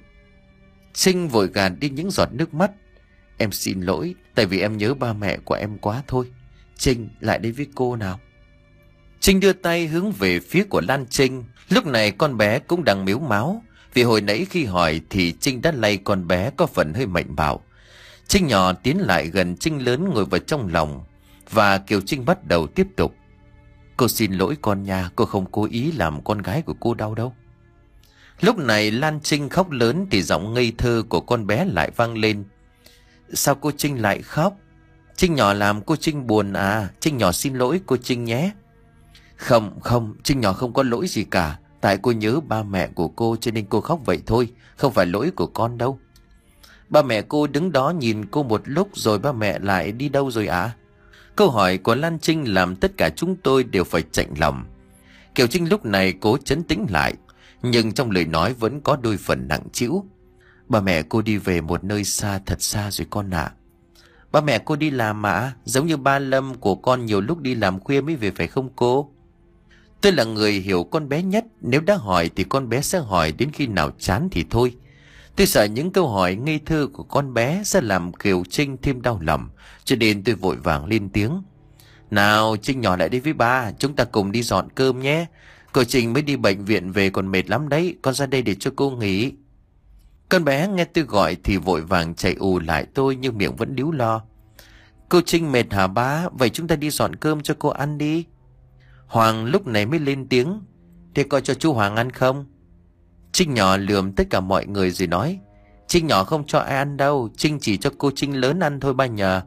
Trinh vội gạt đi những giọt nước mắt. Em xin lỗi, tại vì em nhớ ba mẹ của em quá thôi. Trinh, lại đây với cô nào. Trinh đưa tay hướng về phía của Lan Trinh. Lúc này con bé cũng đang mếu máo, vì hồi nãy khi hỏi thì Trinh đã lay con bé có phần hơi mạnh bạo. Trinh nhỏ tiến lại gần Trinh lớn ngồi vào trong lòng, và Kiều Trinh bắt đầu tiếp tục. Cô xin lỗi con nha, cô không cố ý làm con gái của cô đau đâu. Lúc này Lan Trinh khóc lớn thì giọng ngây thơ của con bé lại vang lên. Sao cô Trinh lại khóc? Trinh nhỏ làm cô Trinh buồn à? Trinh nhỏ xin lỗi cô Trinh nhé. Không, không, Trinh nhỏ không có lỗi gì cả. Tại cô nhớ ba mẹ của cô cho nên cô khóc vậy thôi, không phải lỗi của con đâu. Ba mẹ cô đứng đó nhìn cô một lúc rồi ba mẹ lại đi đâu rồi ạ? À? Câu hỏi của Lan Trinh làm tất cả chúng tôi đều phải chạnh lòng. Kiều Trinh lúc này cố trấn tĩnh lại, nhưng trong lời nói vẫn có đôi phần nặng trĩu. Ba mẹ cô đi về một nơi xa, thật xa rồi con ạ. À. Ba mẹ cô đi làm mà, giống như ba Lâm của con nhiều lúc đi làm khuya mới về phải không cô? Tôi là người hiểu con bé nhất, nếu đã hỏi thì con bé sẽ hỏi đến khi nào chán thì thôi. Tôi sợ những câu hỏi ngây thơ của con bé sẽ làm Kiều Trinh thêm đau lòng, cho nên tôi vội vàng lên tiếng. Nào Trinh nhỏ lại đây với ba, chúng ta cùng đi dọn cơm nhé. Cô Trinh mới đi bệnh viện về còn mệt lắm đấy, con ra đây để cho cô nghỉ. Con bé nghe tôi gọi thì vội vàng chạy ù lại tôi, nhưng miệng vẫn líu lo. Cô Trinh mệt hả ba? Vậy chúng ta đi dọn cơm cho cô ăn đi. Hoàng lúc này mới lên tiếng. Thế coi cho chú Hoàng ăn không? Trinh nhỏ lườm tất cả mọi người rồi nói. Trinh nhỏ không cho ai ăn đâu, Trinh chỉ cho cô Trinh lớn ăn thôi ba nhờ.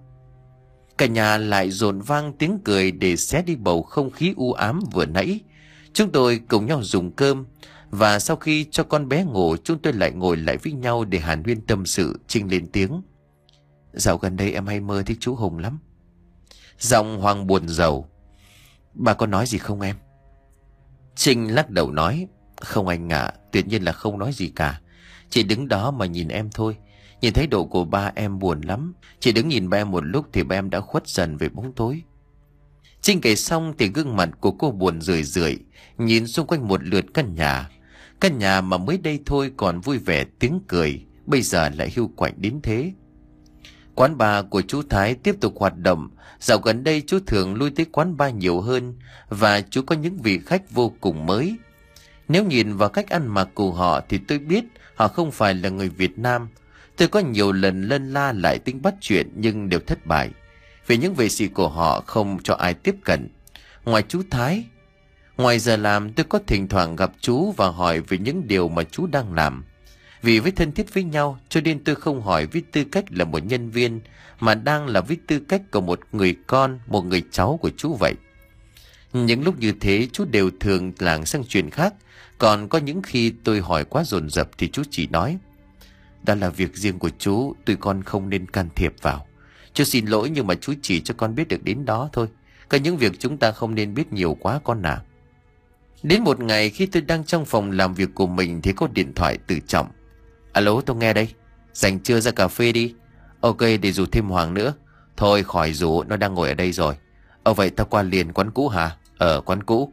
Cả nhà lại dồn vang tiếng cười để xé đi bầu không khí u ám vừa nãy. Chúng tôi cùng nhau dùng cơm, và sau khi cho con bé ngủ, chúng tôi lại ngồi lại với nhau để hàn huyên tâm sự. Trinh lên tiếng. Dạo gần đây em hay mơ thấy chú Hùng lắm. Giọng Hoàng buồn rầu. Bà có nói gì không em? Trinh lắc đầu nói. Không anh ạ, à, tuyệt nhiên là không nói gì cả. Chỉ đứng đó mà nhìn em thôi. Nhìn thấy độ của ba em buồn lắm. Chỉ đứng nhìn ba em một lúc thì ba em đã khuất dần về bóng tối. Trinh kể xong thì gương mặt của cô buồn rười rượi, nhìn xung quanh một lượt căn nhà. Căn nhà mà mới đây thôi còn vui vẻ tiếng cười, bây giờ lại hiu quạnh đến thế. Quán bar của chú Thái tiếp tục hoạt động. Dạo gần đây chú thường lui tới quán bar nhiều hơn, và chú có những vị khách vô cùng mới. Nếu nhìn vào cách ăn mặc của họ thì tôi biết họ không phải là người Việt Nam. Tôi có nhiều lần lân la lại tính bắt chuyện nhưng đều thất bại, vì những vệ sĩ của họ không cho ai tiếp cận. Ngoài chú Thái, ngoài giờ làm tôi có thỉnh thoảng gặp chú và hỏi về những điều mà chú đang làm. Vì với thân thiết với nhau cho nên tôi không hỏi với tư cách là một nhân viên, mà đang là với tư cách của một người con, một người cháu của chú vậy. Những lúc như thế chú đều thường lảng sang chuyện khác. Còn có những khi tôi hỏi quá dồn dập thì chú chỉ nói. Đó là việc riêng của chú, tụi con không nên can thiệp vào. Chú xin lỗi nhưng mà chú chỉ cho con biết được đến đó thôi. Có những việc chúng ta không nên biết nhiều quá con à. Đến một ngày khi tôi đang trong phòng làm việc của mình thì có điện thoại từ Trọng. Alo, tôi nghe đây. Rảnh chưa, ra cà phê đi. Ok, để rủ thêm Hoàng nữa. Thôi khỏi rủ, nó đang ngồi ở đây rồi. Ờ vậy tao qua liền quán cũ hả? Ở quán cũ.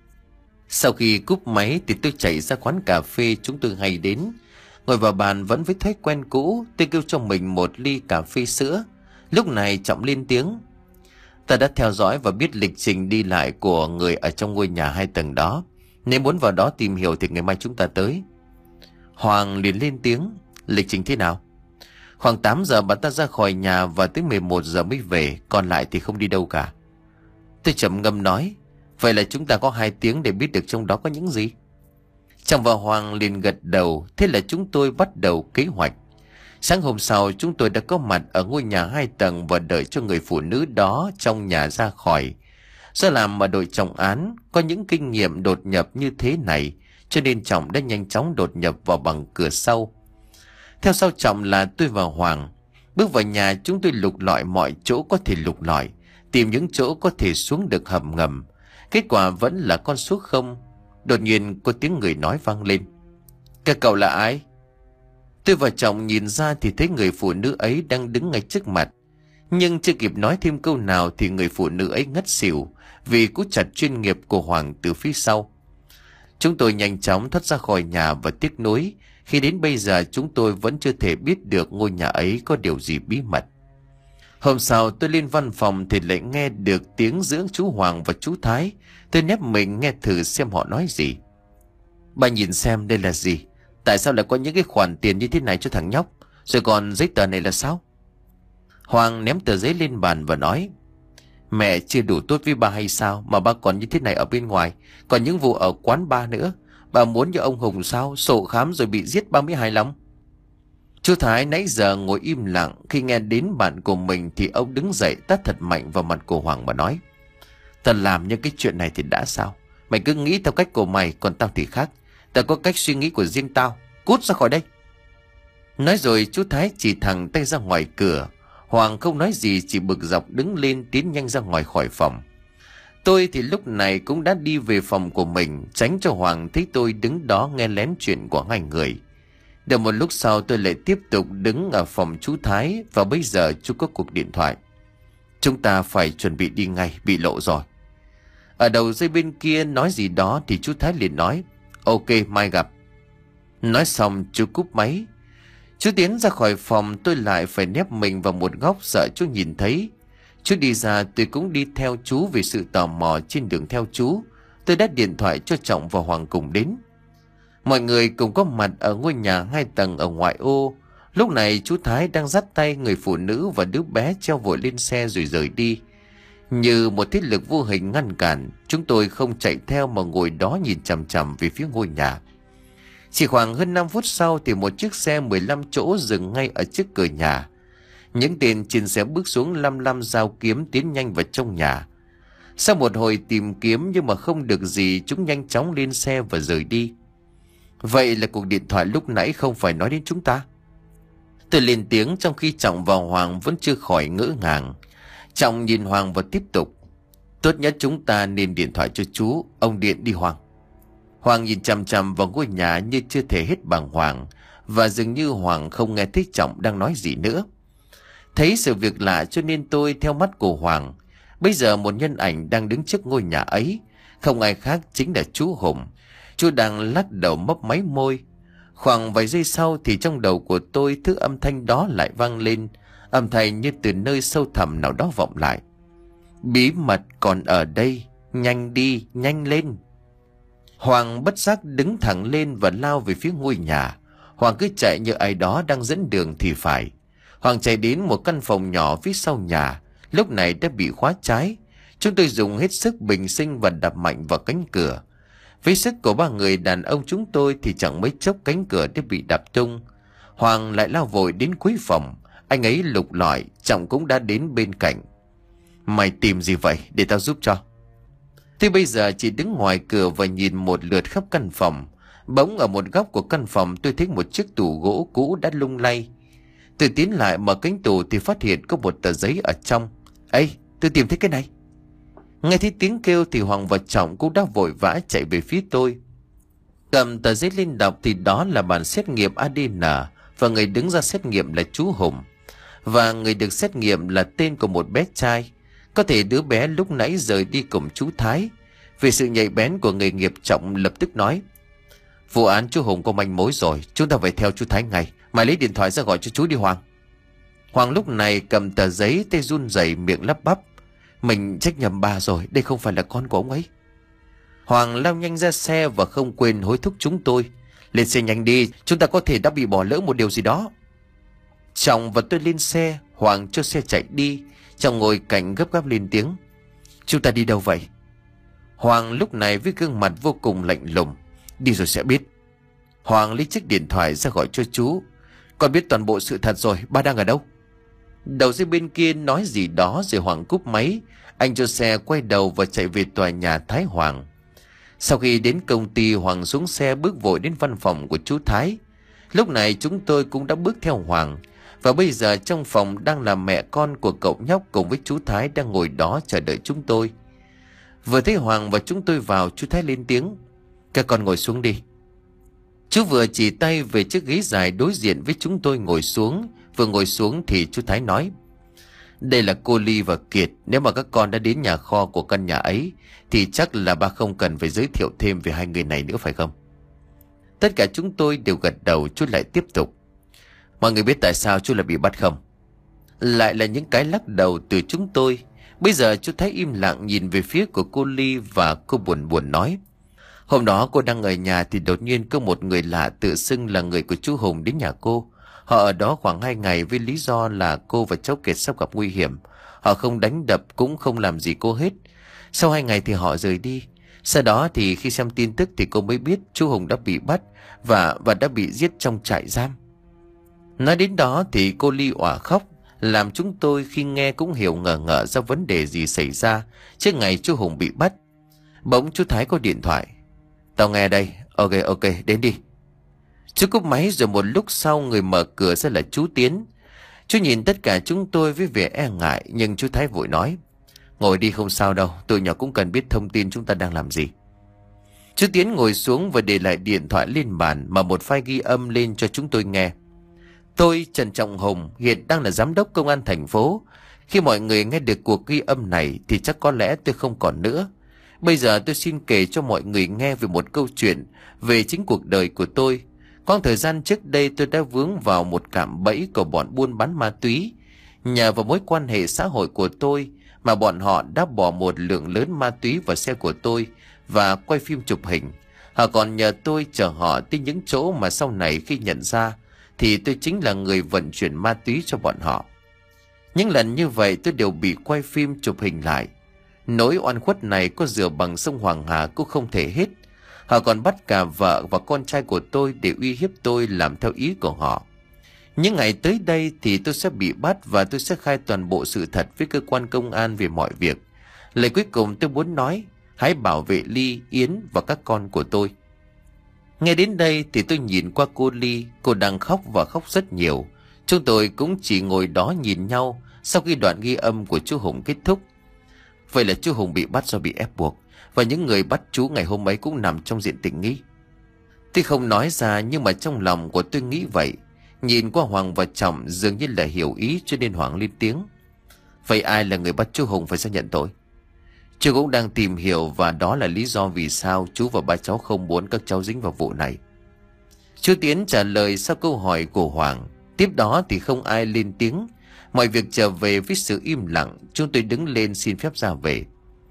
Sau khi cúp máy thì tôi chạy ra quán cà phê chúng tôi hay đến. Ngồi vào bàn vẫn với thói quen cũ, tôi kêu cho mình một ly cà phê sữa. Lúc này Trọng lên tiếng. Ta đã theo dõi và biết lịch trình đi lại của người ở trong ngôi nhà hai tầng đó. Nếu muốn vào đó tìm hiểu thì ngày mai chúng ta tới. Hoàng liền lên tiếng. Lịch trình thế nào? Khoảng tám giờ bạn ta ra khỏi nhà và tới mười một giờ mới về, còn lại thì không đi đâu cả. Tôi trầm ngâm nói. Vậy là chúng ta có hai tiếng để biết được trong đó có những gì. Trọng và Hoàng liền gật đầu. Thế là chúng tôi bắt đầu kế hoạch. Sáng hôm sau chúng tôi đã có mặt ở ngôi nhà hai tầng và đợi cho người phụ nữ đó trong nhà ra khỏi. Do làm ở đội trọng án có những kinh nghiệm đột nhập như thế này, cho nên Trọng đã nhanh chóng đột nhập vào bằng cửa sau. Theo sau Trọng là tôi và Hoàng. Bước vào nhà chúng tôi lục lọi mọi chỗ có thể lục lọi, tìm những chỗ có thể xuống được hầm ngầm. Kết quả vẫn là con số không. Đột nhiên có tiếng người nói vang lên. Các cậu là ai? Tôi và Trọng nhìn ra thì thấy người phụ nữ ấy đang đứng ngay trước mặt. Nhưng chưa kịp nói thêm câu nào thì người phụ nữ ấy ngất xỉu vì cú chặt chuyên nghiệp của Hoàng từ phía sau. Chúng tôi nhanh chóng thoát ra khỏi nhà và tiếc nuối. Khi đến bây giờ chúng tôi vẫn chưa thể biết được ngôi nhà ấy có điều gì bí mật. Hôm sau tôi lên văn phòng thì lại nghe được tiếng giữa chú Hoàng và chú Thái. Tôi nép mình nghe thử xem họ nói gì. Bà nhìn xem đây là gì? Tại sao lại có những cái khoản tiền như thế này cho thằng nhóc? Rồi còn giấy tờ này là sao? Hoàng ném tờ giấy lên bàn và nói. Mẹ chưa đủ tốt với bà hay sao mà bà còn như thế này ở bên ngoài? Còn những vụ ở quán bar nữa. Bà muốn như ông Hùng sao? Sổ khám rồi bị giết ba mươi hài lòng. Chú Thái nãy giờ ngồi im lặng. Khi nghe đến bạn của mình thì ông đứng dậy tát thật mạnh vào mặt của Hoàng và nói. Tao làm những cái chuyện này thì đã sao? Mày cứ nghĩ theo cách của mày, còn tao thì khác. Tao có cách suy nghĩ của riêng tao. Cút ra khỏi đây. Nói rồi chú Thái chỉ thẳng tay ra ngoài cửa. Hoàng không nói gì, chỉ bực dọc đứng lên tiến nhanh ra ngoài khỏi phòng. Tôi thì lúc này cũng đã đi về phòng của mình, tránh cho Hoàng thấy tôi đứng đó nghe lén chuyện của hai người. Được một lúc sau tôi lại tiếp tục đứng ở phòng chú Thái. Và bây giờ chú có cuộc điện thoại. Chúng ta phải chuẩn bị đi ngay, bị lộ rồi. Ở đầu dây bên kia nói gì đó thì chú Thái liền nói. Ok, mai gặp. Nói xong chú cúp máy. Chú tiến ra khỏi phòng, tôi lại phải nép mình vào một góc sợ chú nhìn thấy. Chú đi ra tôi cũng đi theo chú vì sự tò mò. Trên đường theo chú tôi đã điện thoại cho Trọng và Hoàng cùng đến. Mọi người cùng có mặt ở ngôi nhà hai tầng ở ngoại ô. Lúc này chú Thái đang dắt tay người phụ nữ và đứa bé treo vội lên xe rồi rời đi. Như một thế lực vô hình ngăn cản, chúng tôi không chạy theo mà ngồi đó nhìn chằm chằm về phía ngôi nhà. Chỉ khoảng hơn năm phút sau thì một chiếc xe mười lăm chỗ dừng ngay ở trước cửa nhà. Những tên trên xe bước xuống lăm lăm dao kiếm tiến nhanh vào trong nhà. Sau một hồi tìm kiếm nhưng mà không được gì, chúng nhanh chóng lên xe và rời đi. Vậy là cuộc điện thoại lúc nãy không phải nói đến chúng ta. Tôi lên tiếng trong khi Trọng và Hoàng vẫn chưa khỏi ngỡ ngàng. Trọng nhìn Hoàng và tiếp tục. Tốt nhất chúng ta nên điện thoại cho chú. Ông điện đi Hoàng. Hoàng nhìn chằm chằm vào ngôi nhà như chưa thể hết bàng hoàng. Và dường như Hoàng không nghe thấy Trọng đang nói gì nữa. Thấy sự việc lạ cho nên tôi theo mắt của Hoàng. Bây giờ một nhân ảnh đang đứng trước ngôi nhà ấy. Không ai khác chính là chú Hùng. Chú đang lắc đầu mấp máy môi. Khoảng vài giây sau thì trong đầu của tôi thứ âm thanh đó lại vang lên. Âm thanh như từ nơi sâu thẳm nào đó vọng lại. Bí mật còn ở đây. Nhanh đi, nhanh lên. Hoàng bất giác đứng thẳng lên và lao về phía ngôi nhà. Hoàng cứ chạy như ai đó đang dẫn đường thì phải. Hoàng chạy đến một căn phòng nhỏ phía sau nhà. Lúc này đã bị khóa trái. Chúng tôi dùng hết sức bình sinh và đập mạnh vào cánh cửa. Với sức của ba người đàn ông chúng tôi thì chẳng mấy chốc cánh cửa đã bị đập tung. Hoàng lại lao vội đến cuối phòng. Anh ấy lục lọi, Trọng cũng đã đến bên cạnh. Mày tìm gì vậy? Để tao giúp cho. Tôi bây giờ chỉ đứng ngoài cửa và nhìn một lượt khắp căn phòng. Bỗng ở một góc của căn phòng tôi thấy một chiếc tủ gỗ cũ đã lung lay. Tôi tiến lại mở cánh tủ thì phát hiện có một tờ giấy ở trong. Ê, tôi tìm thấy cái này. Nghe thấy tiếng kêu thì Hoàng và Trọng cũng đã vội vã chạy về phía tôi. Cầm tờ giấy lên đọc thì đó là bản xét nghiệm a đê en, và người đứng ra xét nghiệm là chú Hùng. Và người được xét nghiệm là tên của một bé trai. Có thể đứa bé lúc nãy rời đi cùng chú Thái. Vì sự nhạy bén của nghề nghiệp, Trọng lập tức nói: vụ án chú Hùng có manh mối rồi, chúng ta phải theo chú Thái ngay. Mày lấy điện thoại ra gọi cho chú đi Hoàng. Hoàng lúc này cầm tờ giấy, tay run rẩy, miệng lắp bắp: mình trách nhầm bà rồi, đây không phải là con của ông ấy. Hoàng lao nhanh ra xe và không quên hối thúc chúng tôi: lên xe nhanh đi, chúng ta có thể đã bị bỏ lỡ một điều gì đó. Trọng và tôi lên xe, Hoàng cho xe chạy đi. Trọng ngồi cạnh gấp gáp lên tiếng: chúng ta đi đâu vậy? Hoàng lúc này với gương mặt vô cùng lạnh lùng: đi rồi sẽ biết. Hoàng lấy chiếc điện thoại ra gọi cho chú: con biết toàn bộ sự thật rồi, ba đang ở đâu? Đầu dây bên kia nói gì đó rồi Hoàng cúp máy. Anh cho xe quay đầu và chạy về tòa nhà Thái Hoàng. Sau khi đến công ty, Hoàng xuống xe bước vội đến văn phòng của chú Thái. Lúc này chúng tôi cũng đã bước theo Hoàng. Và bây giờ trong phòng đang là mẹ con của cậu nhóc cùng với chú Thái đang ngồi đó chờ đợi chúng tôi. Vừa thấy Hoàng và chúng tôi vào, chú Thái lên tiếng: các con ngồi xuống đi. Chú vừa chỉ tay về chiếc ghế dài đối diện với chúng tôi ngồi xuống. Vừa ngồi xuống thì chú Thái nói: đây là cô Ly và Kiệt. Nếu mà các con đã đến nhà kho của căn nhà ấy thì chắc là ba không cần phải giới thiệu thêm về hai người này nữa, phải không? Tất cả chúng tôi đều gật đầu. Chú lại tiếp tục: mọi người biết tại sao chú lại bị bắt không? Lại là những cái lắc đầu từ chúng tôi. Bây giờ chú Thái im lặng nhìn về phía của cô Ly và cô buồn buồn nói: hôm đó cô đang ở nhà thì đột nhiên có một người lạ tự xưng là người của chú Hùng đến nhà cô. Họ ở đó khoảng hai ngày với lý do là cô và cháu Kiệt sắp gặp nguy hiểm. Họ không đánh đập cũng không làm gì cô hết. Sau hai ngày thì họ rời đi. Sau đó thì khi xem tin tức thì cô mới biết chú Hùng đã bị bắt và và đã bị giết trong trại giam. Nói đến đó thì cô Ly òa khóc, làm chúng tôi khi nghe cũng hiểu ngờ ngợ ra vấn đề gì xảy ra trước ngày chú Hùng bị bắt. Bỗng chú Thái có điện thoại: tao nghe đây, ok ok đến đi. Chú cúp máy rồi một lúc sau người mở cửa ra là chú Tiến. Chú nhìn tất cả chúng tôi với vẻ e ngại, nhưng chú Thái vội nói: ngồi đi, không sao đâu, tụi nhỏ cũng cần biết thông tin chúng ta đang làm gì. Chú Tiến ngồi xuống và để lại điện thoại lên bàn mà một file ghi âm lên cho chúng tôi nghe. Tôi, Trần Trọng Hùng, hiện đang là giám đốc công an thành phố. Khi mọi người nghe được cuộc ghi âm này thì chắc có lẽ tôi không còn nữa. Bây giờ tôi xin kể cho mọi người nghe về một câu chuyện về chính cuộc đời của tôi. Quãng thời gian trước đây tôi đã vướng vào một cạm bẫy của bọn buôn bán ma túy. Nhờ vào mối quan hệ xã hội của tôi mà bọn họ đã bỏ một lượng lớn ma túy vào xe của tôi và quay phim chụp hình. Họ còn nhờ tôi chở họ tới những chỗ mà sau này khi nhận ra thì tôi chính là người vận chuyển ma túy cho bọn họ. Những lần như vậy tôi đều bị quay phim chụp hình lại. Nỗi oan khuất này có rửa bằng sông Hoàng Hà cũng không thể hết. Họ còn bắt cả vợ và con trai của tôi để uy hiếp tôi làm theo ý của họ. Những ngày tới đây thì tôi sẽ bị bắt và tôi sẽ khai toàn bộ sự thật với cơ quan công an về mọi việc. Lời cuối cùng tôi muốn nói: hãy bảo vệ Ly, Yến và các con của tôi. Nghe đến đây thì tôi nhìn qua cô Ly. Cô đang khóc và khóc rất nhiều. Chúng tôi cũng chỉ ngồi đó nhìn nhau sau khi đoạn ghi âm của chú Hùng kết thúc. Vậy là chú Hùng bị bắt do bị ép buộc, và những người bắt chú ngày hôm ấy cũng nằm trong diện tình nghi. Tôi không nói ra nhưng mà trong lòng của tôi nghĩ vậy. Nhìn qua Hoàng và Trọng dường như là hiểu ý, cho nên Hoàng lên tiếng: vậy ai là người bắt chú Hùng phải ra nhận tội? Chú cũng đang tìm hiểu và đó là lý do vì sao chú và ba cháu không muốn các cháu dính vào vụ này. Chú Tiến trả lời sau câu hỏi của Hoàng. Tiếp đó thì không ai lên tiếng. Mọi việc trở về với sự im lặng. Chúng tôi đứng lên xin phép ra về.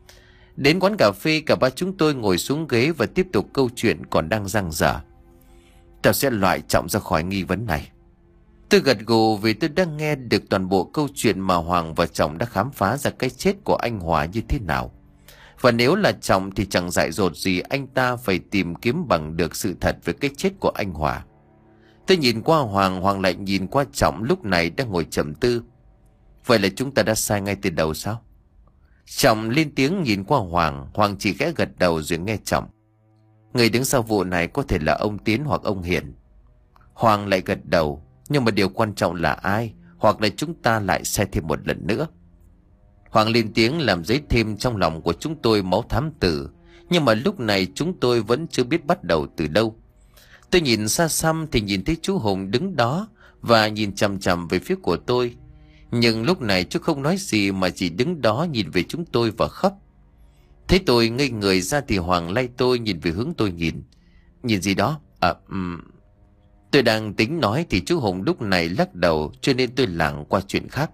Đến quán cà phê, cả ba chúng tôi ngồi xuống ghế và tiếp tục câu chuyện còn đang dang dở. Tao sẽ loại Trọng ra khỏi nghi vấn này. Tôi gật gù vì tôi đã nghe được toàn bộ câu chuyện mà Hoàng và Trọng đã khám phá ra cái chết của anh Hòa như thế nào. Và nếu là Trọng thì chẳng dại dột gì anh ta phải tìm kiếm bằng được sự thật về cái chết của anh Hòa. Tôi nhìn qua Hoàng, Hoàng lại nhìn qua Trọng lúc này đang ngồi trầm tư. Vậy là chúng ta đã sai ngay từ đầu sao? Trọng lên tiếng nhìn qua Hoàng. Hoàng chỉ khẽ gật đầu rồi nghe Trọng: người đứng sau vụ này có thể là ông Tiến hoặc ông Hiền. Hoàng lại gật đầu. Nhưng mà điều quan trọng là ai, hoặc là chúng ta lại sai thêm một lần nữa. Hoàng lên tiếng làm dấy thêm trong lòng của chúng tôi máu thám tử. Nhưng mà lúc này chúng tôi vẫn chưa biết bắt đầu từ đâu. Tôi nhìn xa xăm thì nhìn thấy chú Hùng đứng đó và nhìn chằm chằm về phía của tôi. Nhưng lúc này chú không nói gì mà chỉ đứng đó nhìn về chúng tôi và khóc. Thấy tôi ngây người ra thì Hoàng lay tôi nhìn về hướng tôi nhìn. Nhìn gì đó? À, um... Tôi đang tính nói thì chú Hùng lúc này lắc đầu, cho nên tôi lảng qua chuyện khác.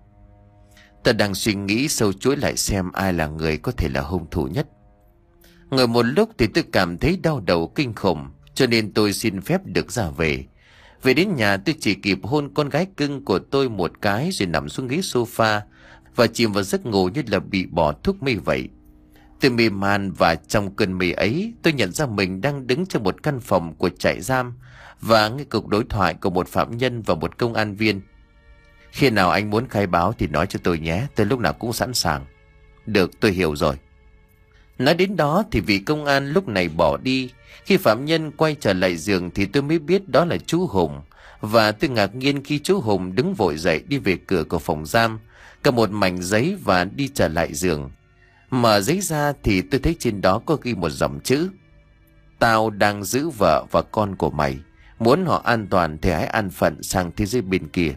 Tôi đang suy nghĩ sâu chuỗi lại xem ai là người có thể là hung thủ nhất. Ngồi một lúc thì tôi cảm thấy đau đầu kinh khủng, cho nên tôi xin phép được ra về. Về đến nhà tôi chỉ kịp hôn con gái cưng của tôi một cái rồi nằm xuống ghế sofa và chìm vào giấc ngủ như là bị bỏ thuốc mê vậy. Tôi mê man và trong cơn mê ấy tôi nhận ra mình đang đứng trong một căn phòng của trại giam và nghe cuộc đối thoại của một phạm nhân và một công an viên. Khi nào anh muốn khai báo thì nói cho tôi nhé, tôi lúc nào cũng sẵn sàng. Được, tôi hiểu rồi. Nói đến đó thì vị công an lúc này bỏ đi. Khi phạm nhân quay trở lại giường thì tôi mới biết đó là chú Hùng. Và tôi ngạc nhiên khi chú Hùng đứng vội dậy đi về cửa của phòng giam, cầm một mảnh giấy và đi trở lại giường. Mở giấy ra thì tôi thấy trên đó có ghi một dòng chữ: Tao đang giữ vợ và con của mày. Muốn họ an toàn thì hãy an phận sang thế giới bên kia.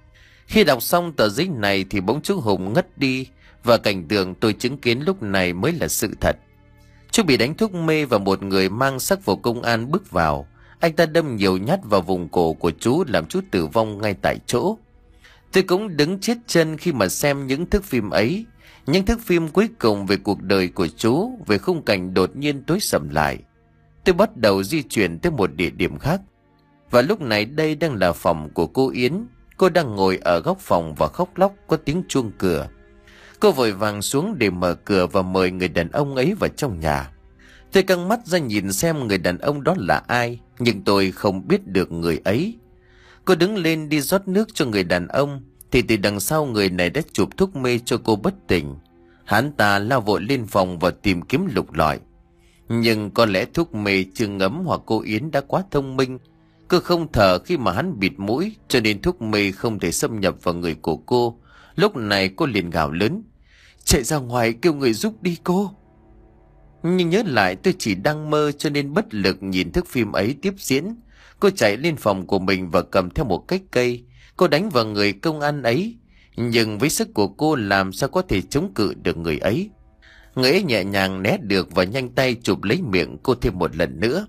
Khi đọc xong tờ giấy này thì bỗng chú Hùng ngất đi. Và cảnh tượng tôi chứng kiến lúc này mới là sự thật. Chú bị đánh thuốc mê và một người mang sắc phục công an bước vào. Anh ta đâm nhiều nhát vào vùng cổ của chú làm chú tử vong ngay tại chỗ. Tôi cũng đứng chết chân khi mà xem những thước phim ấy. Những thước phim cuối cùng về cuộc đời của chú, về khung cảnh đột nhiên tối sầm lại. Tôi bắt đầu di chuyển tới một địa điểm khác. Và lúc này đây đang là phòng của cô Yến. Cô đang ngồi ở góc phòng và khóc lóc, có tiếng chuông cửa. Cô vội vàng xuống để mở cửa và mời người đàn ông ấy vào trong nhà. Tôi căng mắt ra nhìn xem người đàn ông đó là ai, nhưng tôi không biết được người ấy. Cô đứng lên đi rót nước cho người đàn ông, thì từ đằng sau người này đã chụp thuốc mê cho cô bất tỉnh. Hắn ta lao vội lên phòng và tìm kiếm lục lọi. Nhưng có lẽ thuốc mê chưa ngấm hoặc cô Yến đã quá thông minh. Cô không thở khi mà hắn bịt mũi, cho nên thuốc mê không thể xâm nhập vào người của cô. Lúc này cô liền gào lớn: Chạy ra ngoài kêu người giúp đi cô. Nhưng nhớ lại tôi chỉ đang mơ cho nên bất lực nhìn thước phim ấy tiếp diễn. Cô chạy lên phòng của mình và cầm theo một cái cây. Cô đánh vào người công an ấy. Nhưng với sức của cô làm sao có thể chống cự được người ấy. Người ấy nhẹ nhàng né được và nhanh tay chụp lấy miệng cô thêm một lần nữa.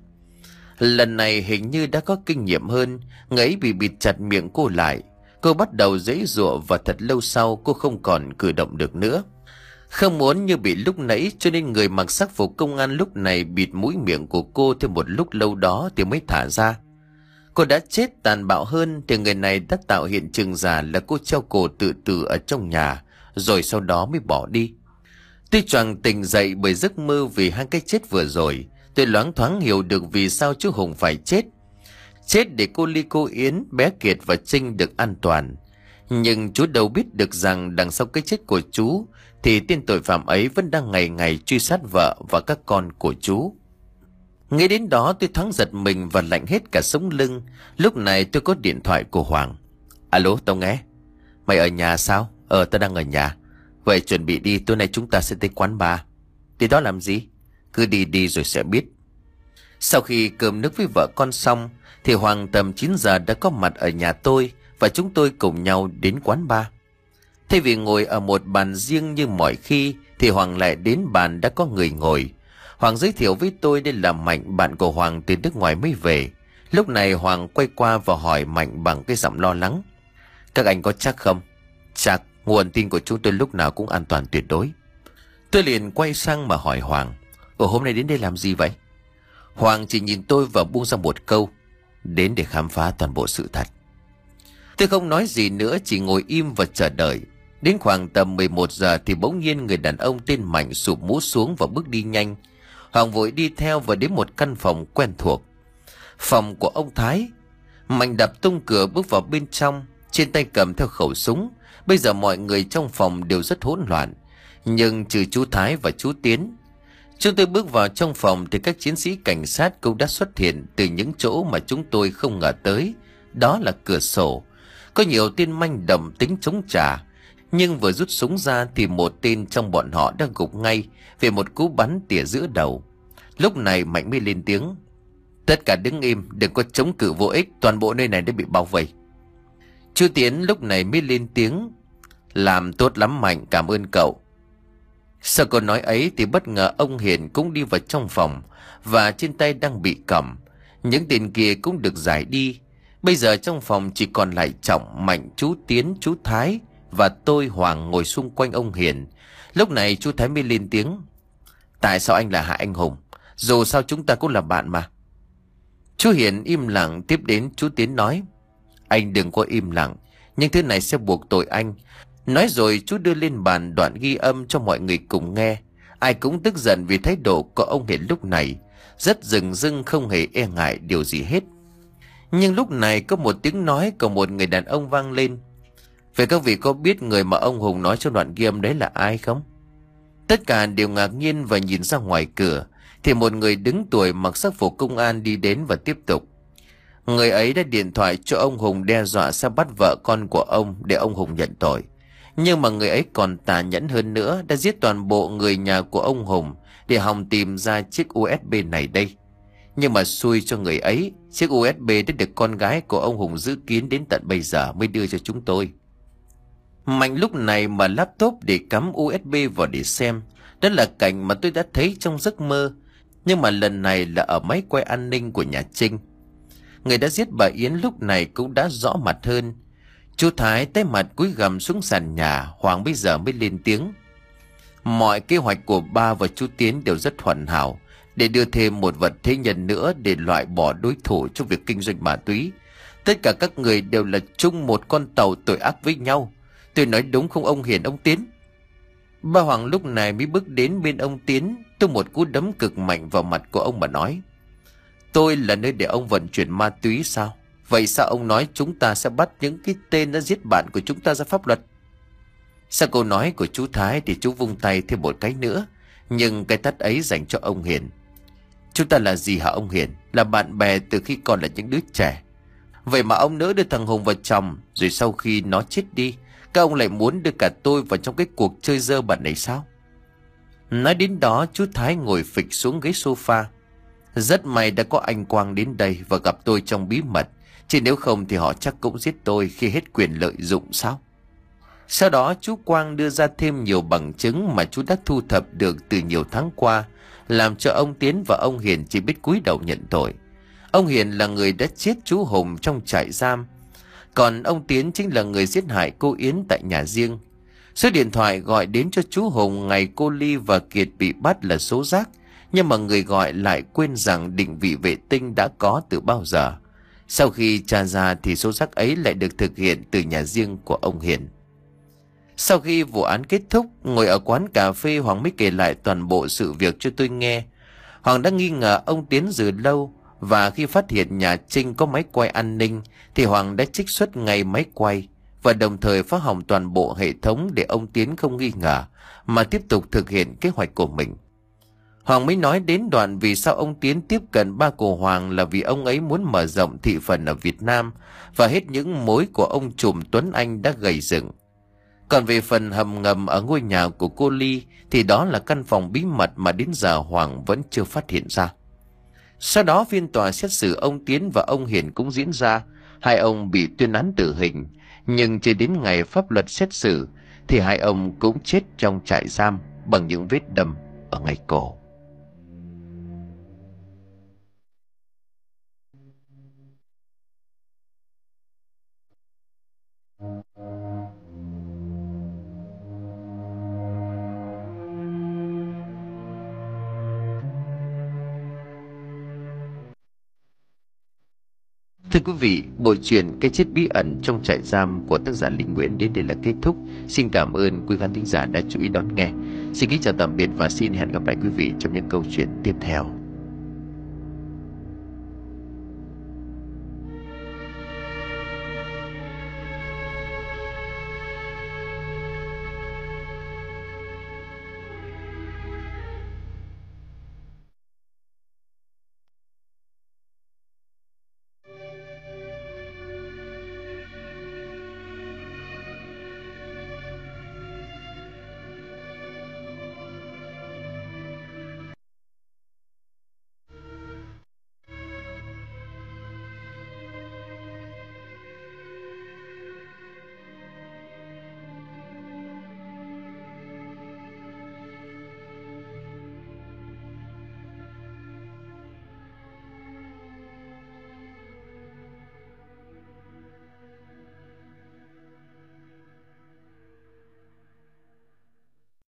Lần này hình như đã có kinh nghiệm hơn. Người ấy bị bịt chặt miệng cô lại. Cô bắt đầu giãy giụa và thật lâu sau cô không còn cử động được nữa. Không muốn như bị lúc nãy cho nên người mặc sắc phục công an lúc này bịt mũi miệng của cô thêm một lúc lâu đó thì mới thả ra. Cô đã chết tàn bạo hơn thì người này đã tạo hiện trường giả là cô treo cổ tự tử ở trong nhà, rồi sau đó mới bỏ đi. Tuy choàng tỉnh dậy bởi giấc mơ vì hai cái chết vừa rồi, tôi loáng thoáng hiểu được vì sao chú Hùng phải chết. Chết để cô Ly, cô Yến, bé Kiệt và Trinh được an toàn. Nhưng chú đâu biết được rằng đằng sau cái chết của chú thì tên tội phạm ấy vẫn đang ngày ngày truy sát vợ và các con của chú. Nghĩ đến đó tôi thoáng giật mình và lạnh hết cả sống lưng. Lúc này tôi có điện thoại của Hoàng. Alo, tao nghe. Mày ở nhà sao? Ờ, tao đang ở nhà. Vậy chuẩn bị đi, tối nay chúng ta sẽ tới quán bar. Đi đó làm gì? Cứ đi đi rồi sẽ biết. Sau khi cơm nước với vợ con xong thì Hoàng tầm chín giờ đã có mặt ở nhà tôi và chúng tôi cùng nhau đến quán bar. Thay vì ngồi ở một bàn riêng như mọi khi thì Hoàng lại đến bàn đã có người ngồi. Hoàng giới thiệu với tôi đây là Mạnh, bạn của Hoàng từ nước ngoài mới về. Lúc này Hoàng quay qua và hỏi Mạnh bằng cái giọng lo lắng: Các anh có chắc không? Chắc, nguồn tin của chúng tôi lúc nào cũng an toàn tuyệt đối. Tôi liền quay sang mà hỏi Hoàng: Ồ, hôm nay đến đây làm gì vậy? Hoàng chỉ nhìn tôi và buông ra một câu: Đến để khám phá toàn bộ sự thật. Tôi không nói gì nữa, chỉ ngồi im và chờ đợi. Đến khoảng tầm mười một giờ thì bỗng nhiên người đàn ông tên Mạnh sụp mũ xuống và bước đi nhanh. Hoàng vội đi theo và đến một căn phòng quen thuộc. Phòng của ông Thái. Mạnh đập tung cửa bước vào bên trong, trên tay cầm theo khẩu súng. Bây giờ mọi người trong phòng đều rất hỗn loạn, nhưng trừ chú Thái và chú Tiến. Chúng tôi bước vào trong phòng thì các chiến sĩ cảnh sát cũng đã xuất hiện từ những chỗ mà chúng tôi không ngờ tới. Đó là cửa sổ. Có nhiều tên manh động tính chống trả, Nhưng vừa rút súng ra thì một tên trong bọn họ đã gục ngay về một cú bắn tỉa giữa đầu. Lúc này Mạnh mới lên tiếng: "Tất cả đứng im, đừng có chống cự vô ích, toàn bộ nơi này đã bị bao vây." Chú Tiến lúc này mới lên tiếng: "Làm tốt lắm Mạnh, cảm ơn cậu." Sau câu nói ấy thì bất ngờ ông Hiền cũng đi vào trong phòng, và trên tay đang bị cầm. Những tên kia cũng được giải đi. Bây giờ trong phòng chỉ còn lại Trọng, Mạnh, chú Tiến, chú Thái và tôi Hoàng ngồi xung quanh ông Hiền. Lúc này chú Thái mới lên tiếng: "Tại sao anh là Hạ Anh Hùng? Dù sao chúng ta cũng là bạn mà." Chú Hiền im lặng. Tiếp đến chú Tiến nói: "Anh đừng có im lặng, nhưng thứ này sẽ buộc tội anh." Nói rồi chú đưa lên bàn đoạn ghi âm cho mọi người cùng nghe. Ai cũng tức giận vì thái độ của ông Hiền lúc này, rất rừng rưng, không hề e ngại điều gì hết. Nhưng lúc này có một tiếng nói của một người đàn ông vang lên: "Vậy các vị có biết người mà ông Hùng nói trong đoạn ghi âm đấy là ai không?" Tất cả đều ngạc nhiên và nhìn ra ngoài cửa, thì một người đứng tuổi mặc sắc phục công an đi đến và tiếp tục: "Người ấy đã điện thoại cho ông Hùng đe dọa sẽ bắt vợ con của ông để ông Hùng nhận tội. Nhưng mà người ấy còn tàn nhẫn hơn nữa, đã giết toàn bộ người nhà của ông Hùng để hòng tìm ra chiếc u ét bê này đây. Nhưng mà xui cho người ấy, chiếc u ét bê đã được con gái của ông Hùng giữ kín đến tận bây giờ mới đưa cho chúng tôi." Mạnh lúc này mở laptop để cắm u ét bê vào để xem. Đó là cảnh mà tôi đã thấy trong giấc mơ, nhưng mà lần này là ở máy quay an ninh của nhà Trinh. Người đã giết bà Yến lúc này cũng đã rõ mặt hơn. Chú Thái tái mặt cúi gằm xuống sàn nhà. Hoàng bây giờ mới lên tiếng: "Mọi kế hoạch của ba và chú Tiến đều rất hoàn hảo, để đưa thêm một vật thế nhân nữa để loại bỏ đối thủ trong việc kinh doanh ma túy. Tất cả các người đều là chung một con tàu tội ác với nhau. Tôi nói đúng không ông Hiền, ông Tiến?" Ba Hoàng lúc này mới bước đến bên ông Tiến, tung một cú đấm cực mạnh vào mặt của ông mà nói: "Tôi là nơi để ông vận chuyển ma túy sao? Vậy sao ông nói chúng ta sẽ bắt những cái tên đã giết bạn của chúng ta ra pháp luật?" Sau câu nói của chú Thái thì chú vung tay thêm một cái nữa, nhưng cái tát ấy dành cho ông Hiền. "Chúng ta là gì hả ông Hiền? Là bạn bè từ khi còn là những đứa trẻ. Vậy mà ông nỡ đưa thằng Hùng vào chồng, rồi sau khi nó chết đi, các ông lại muốn đưa cả tôi vào trong cái cuộc chơi dơ bẩn này sao?" Nói đến đó chú Thái ngồi phịch xuống ghế sofa. "Rất may đã có anh Quang đến đây và gặp tôi trong bí mật, chứ nếu không thì họ chắc cũng giết tôi khi hết quyền lợi dụng sao?" Sau đó chú Quang đưa ra thêm nhiều bằng chứng mà chú đã thu thập được từ nhiều tháng qua, làm cho ông Tiến và ông Hiền chỉ biết cúi đầu nhận tội. Ông Hiền là người đã giết chú Hùng trong trại giam, còn ông Tiến chính là người giết hại cô Yến tại nhà riêng. Số điện thoại gọi đến cho chú Hùng ngày cô Ly và Kiệt bị bắt là số rác, nhưng mà người gọi lại quên rằng định vị vệ tinh đã có từ bao giờ. Sau khi tra ra thì số rác ấy lại được thực hiện từ nhà riêng của ông Hiền. Sau khi vụ án kết thúc, ngồi ở quán cà phê, Hoàng mới kể lại toàn bộ sự việc cho tôi nghe. Hoàng đã nghi ngờ ông Tiến từ lâu, và khi phát hiện nhà Trinh có máy quay an ninh thì Hoàng đã trích xuất ngay máy quay và đồng thời phá hỏng toàn bộ hệ thống để ông Tiến không nghi ngờ mà tiếp tục thực hiện kế hoạch của mình. Hoàng mới nói đến đoạn vì sao ông Tiến tiếp cận ba của Hoàng là vì ông ấy muốn mở rộng thị phần ở Việt Nam và hết những mối của ông trùm Tuấn Anh đã gầy dựng. Còn về phần hầm ngầm ở ngôi nhà của cô Ly thì đó là căn phòng bí mật mà đến giờ Hoàng vẫn chưa phát hiện ra. Sau đó phiên tòa xét xử ông Tiến và ông Hiền cũng diễn ra. Hai ông bị tuyên án tử hình, nhưng chỉ đến ngày pháp luật xét xử thì hai ông cũng chết trong trại giam bằng những vết đâm ở ngay cổ. Thưa quý vị, bộ truyện Cái chết bí ẩn trong trại giam của tác giả Linh Nguyễn đến đây là kết thúc. Xin cảm ơn quý khán thính giả đã chú ý đón nghe. Xin kính chào tạm biệt và xin hẹn gặp lại quý vị trong những câu chuyện tiếp theo.